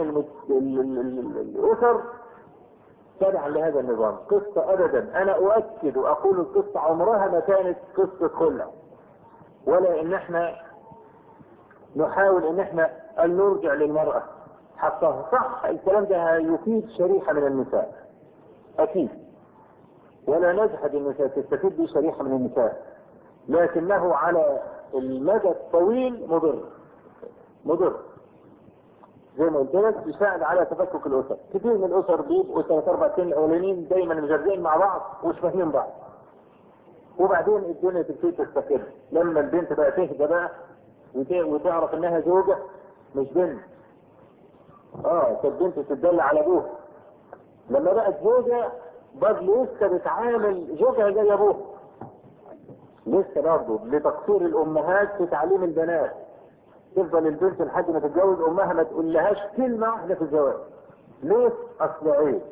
الاسر تبعا لهذا النظام. قصة ابدا انا اؤكد واقول القصة عمرها ما كانت قصة خلع، ولا ان احنا نحاول ان احنا ان نرجع للمرأة حقها. صح الكلام ده يفيد شريحة من النساء اكيد، ولا نجحد النساء تستفيد به شريحة من النساء، لكنه على المدى الطويل مضر زي ما قلت لك. يساعد على تفكك الاسر. كثير من الاسر بيبقوا 3 4 سنين الاولانيين دايما مجرزين مع بعض ومش فاهمين بعض، وبعدين الدنيا تبتدي تستقر لما البنت بقى تهدى بقى وتعرف انها زوجة مش بنت. البنت تتدلع على ابوها. لما بقت زوجة برضه لسه بتعامل زوجها زي ابوها، لسه برضه لتقصير الامهات في تعليم البنات. تفضل البنت لحد ما تتجوز امها ما تقول لهاش كلمة واحدة في الزواج. ليه؟ اصل عيب.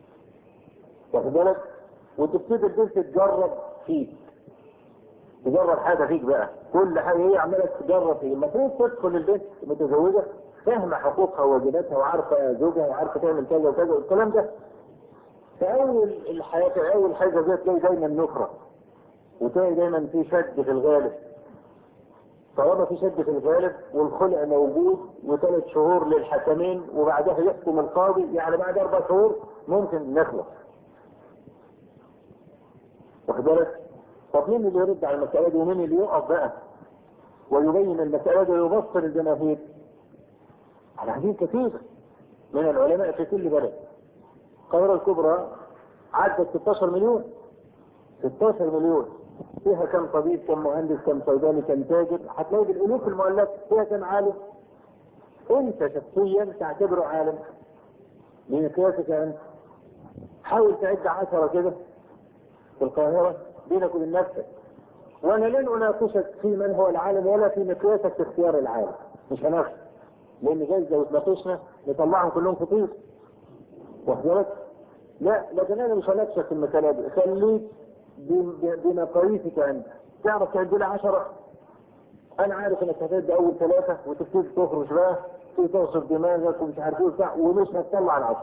واخد بالك؟ وتبتدي البنت تجرب فيك، تجرب حاجة فيك بقى، كل حاجة هي عمالة تجرب فيك. المفروض تدخل البنت متزوجة فاهمة حقوقها وواجباتها وعارفة زوجها وعارفة تعمل كذا وكذا والكلام ده. فأول الحياة في أول حاجة دي تلاقي دايما نفرة، وتلاقي دايما في شد في الغالب. طالما في شد في الغالب والخلع موجود و3 شهور للحكمين وبعدها يحكم القاضي، يعني بعد 4 شهور ممكن نخلص. واخد بالك؟ طب مين اللي يرد على المسألة دي ومين اللي يقف بقى ويبين المسألة دي ويبصر الجماهير؟ على هذه كثير من العلماء في كل بلد. القاهرة الكبرى عدت 16 مليون. 16 مليون فيها كم طبيب، كم مهندس، كم صيدلي، كم تاجر، هتلاقي بالالوف المؤلفة. فيها كم عالم انت شخصيا تعتبره عالم بمقياسك انت. حاول تعد 10 كده في القاهرة بينك وبين نفسك، وانا لن اناقشك في من هو العالم ولا في مقياسك في اختيار العالم، مش هناقش، لان جايز لو اتناقشنا نطلعهم كلهم خطير. واخد بالك؟ لا، لكن انا مش هناقشك في المسألة دي. خليك بمقاييسك انت. تعرف تعد لي 10؟ انا عارف انك هتعد اول 3 وتبتدي تخرج بقى توصف دماغك ومش عارف ايه وبتاع ومش هتطلع ال10.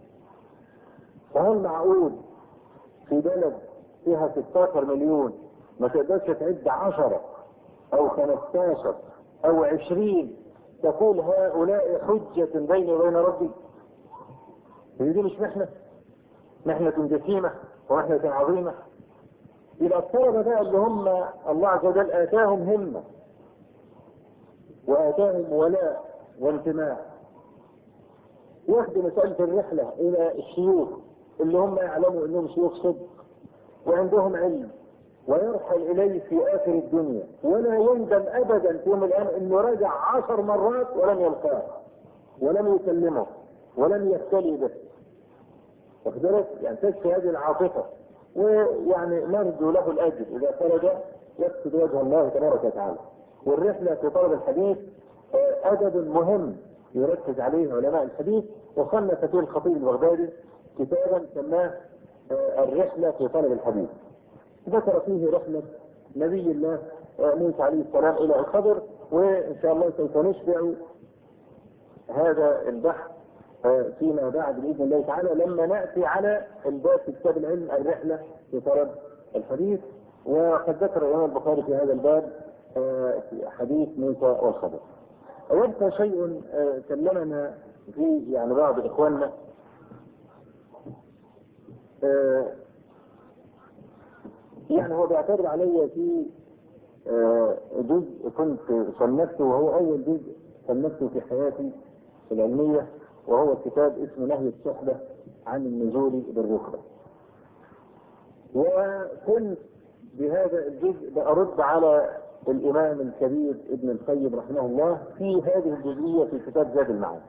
فهل معقول في بلد فيها 16 مليون ما تقدرش تعد 10 او 15 او 20 تقول هؤلاء حجة بيني وبين ربي؟ هي دي مش محنة جسيمة ومحنة عظيمة. يبقى الطلبة بقى اللي هم الله عز وجل آتاهم همة وآتاهم ولاء وانتماء، ياخدوا مسألة الرحلة إلى الشيوخ اللي هم يعلموا إنهم شيوخ صدق وعندهم علم، ويرحل إليه في آخر الدنيا ولا يندم أبدا في يوم الآن إنه رجع 10 مرات ولم يلقاه ولم يكلمه ولم يختلي به. واخد بالك؟ يعني تكفي هذه العاطفة، ويعني نرجو له الأجر إذا خرج يقصد وجه الله تبارك وتعالى. والرحلة في طلب الحديث أدب مهم يركز عليه علماء الحديث، وصنف فيه الخطيب البغدادي كتابا سماه الرحلة في طلب الحديث. ذكر فيه رحلة نبي الله موسى عليه السلام إلى الخضر، وإن شاء الله سوف نشبع هذا البحث فيما بعد بإذن الله تعالى لما نأتي على الباب في كتاب العلم الرحلة في طلب الحديث. وقد ذكر الإمام البخاري في هذا الباب حديث موسى والخضر. ويبقى شيء كلمنا فيه يعني بعض إخواننا يعني هو بيعترض علي في جزء كنت صنفته، وهو أول جزء صنفته في حياتي العلمية، وهو كتاب اسمه نهي الصحبة عن النزول بالركبة. وكنت بهذا الجزء بأرد على الإمام الكبير ابن القيم رحمه الله في هذه الجزئية في كتاب زاد المعاد.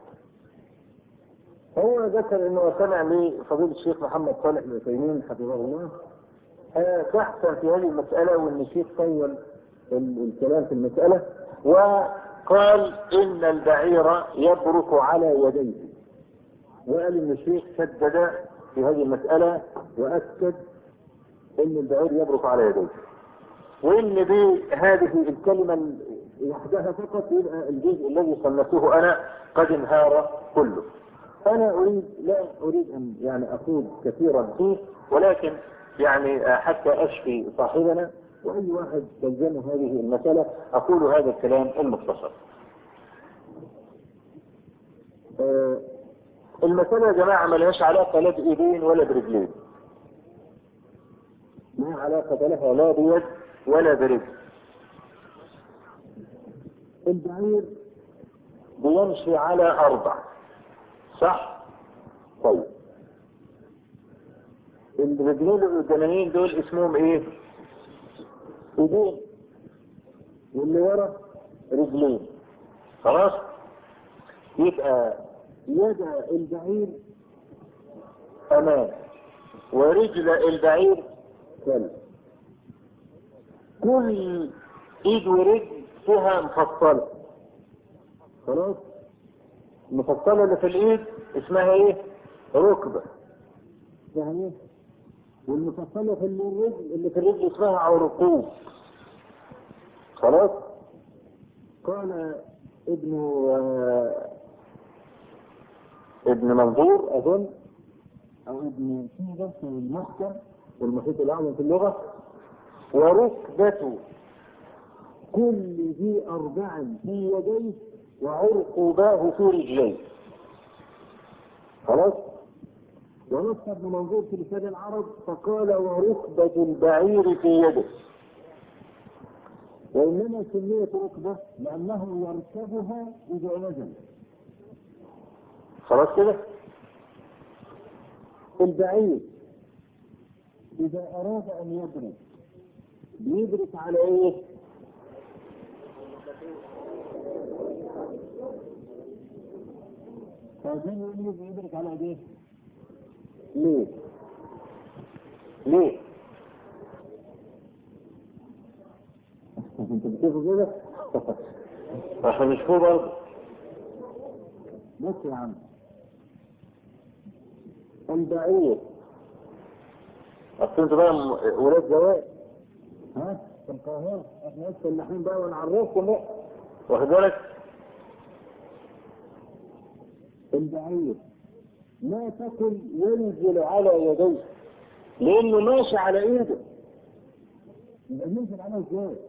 هو ذكر انه سمع لفضيلة الشيخ محمد صالح العثيمين حفظه الله بحثا في هذه المسألة، وان الشيخ طول الكلام في المسألة وقال ان البعير يبرك على يديه، وقال ان الشيخ شدد في هذه المسألة واكد ان البعير يبرك على يديه، وان بهذه الكلمة وحدها فقط يبقى الجزء الذي صنفته انا قد انهار كله. انا لا اريد ان يعني اخوض كثيرا فيه، ولكن يعني حتى اشفي صاحبنا واي واحد تلزمه هذه المسألة اقول هذا الكلام المختصر. المسألة يا جماعة ما لهاش علاقة لا بايدين ولا برجلين، ما علاقة لها لا بيد ولا برجل. البعير بيمشي على 4 صح؟ طيب الرجلين القدامانيين دول اسمهم ايه؟ ايدين، واللي ورا رجلين. خلاص؟ يبقى يد البعير امام ورجل البعير خلف. كل ايد ورجل فيها مفصلة. خلاص؟ المفصلة اللي في الايد اسمها ايه؟ ركبة. يعني والمفصلة في الرجل اللي في الرجل اسمها عرقوب. خلاص؟ قال ابن منظور أظن، أو ابن سيدة في المحكم والمحيط الأعظم في اللغة. وركبة كل ذي أربع في يديه وعرقباه في رجليه. خلاص. ونص ابن منظور في لسان العرب فقال وركبة البعير في يده، وإنما سميت ركبة لأنه يركبها إذا نزل. خلاص كده. البعير إذا أراد أن يدرك بيدرك على إيه؟ فاهمين يقول بيدرك على إيه؟ ليه؟ ليه؟ انت بتشوفوا كده؟ عشان مش فوق برضه. بص يا عم، البعير اصل انتوا بقى ولاد جواد في القاهرة، احنا لسه اللحين بقى ونعرفكم بقى، واخد بالك؟ البعير لا تكن ينزل على يديه لانه ماشي على ايده، يبقى ينزل على ازاي؟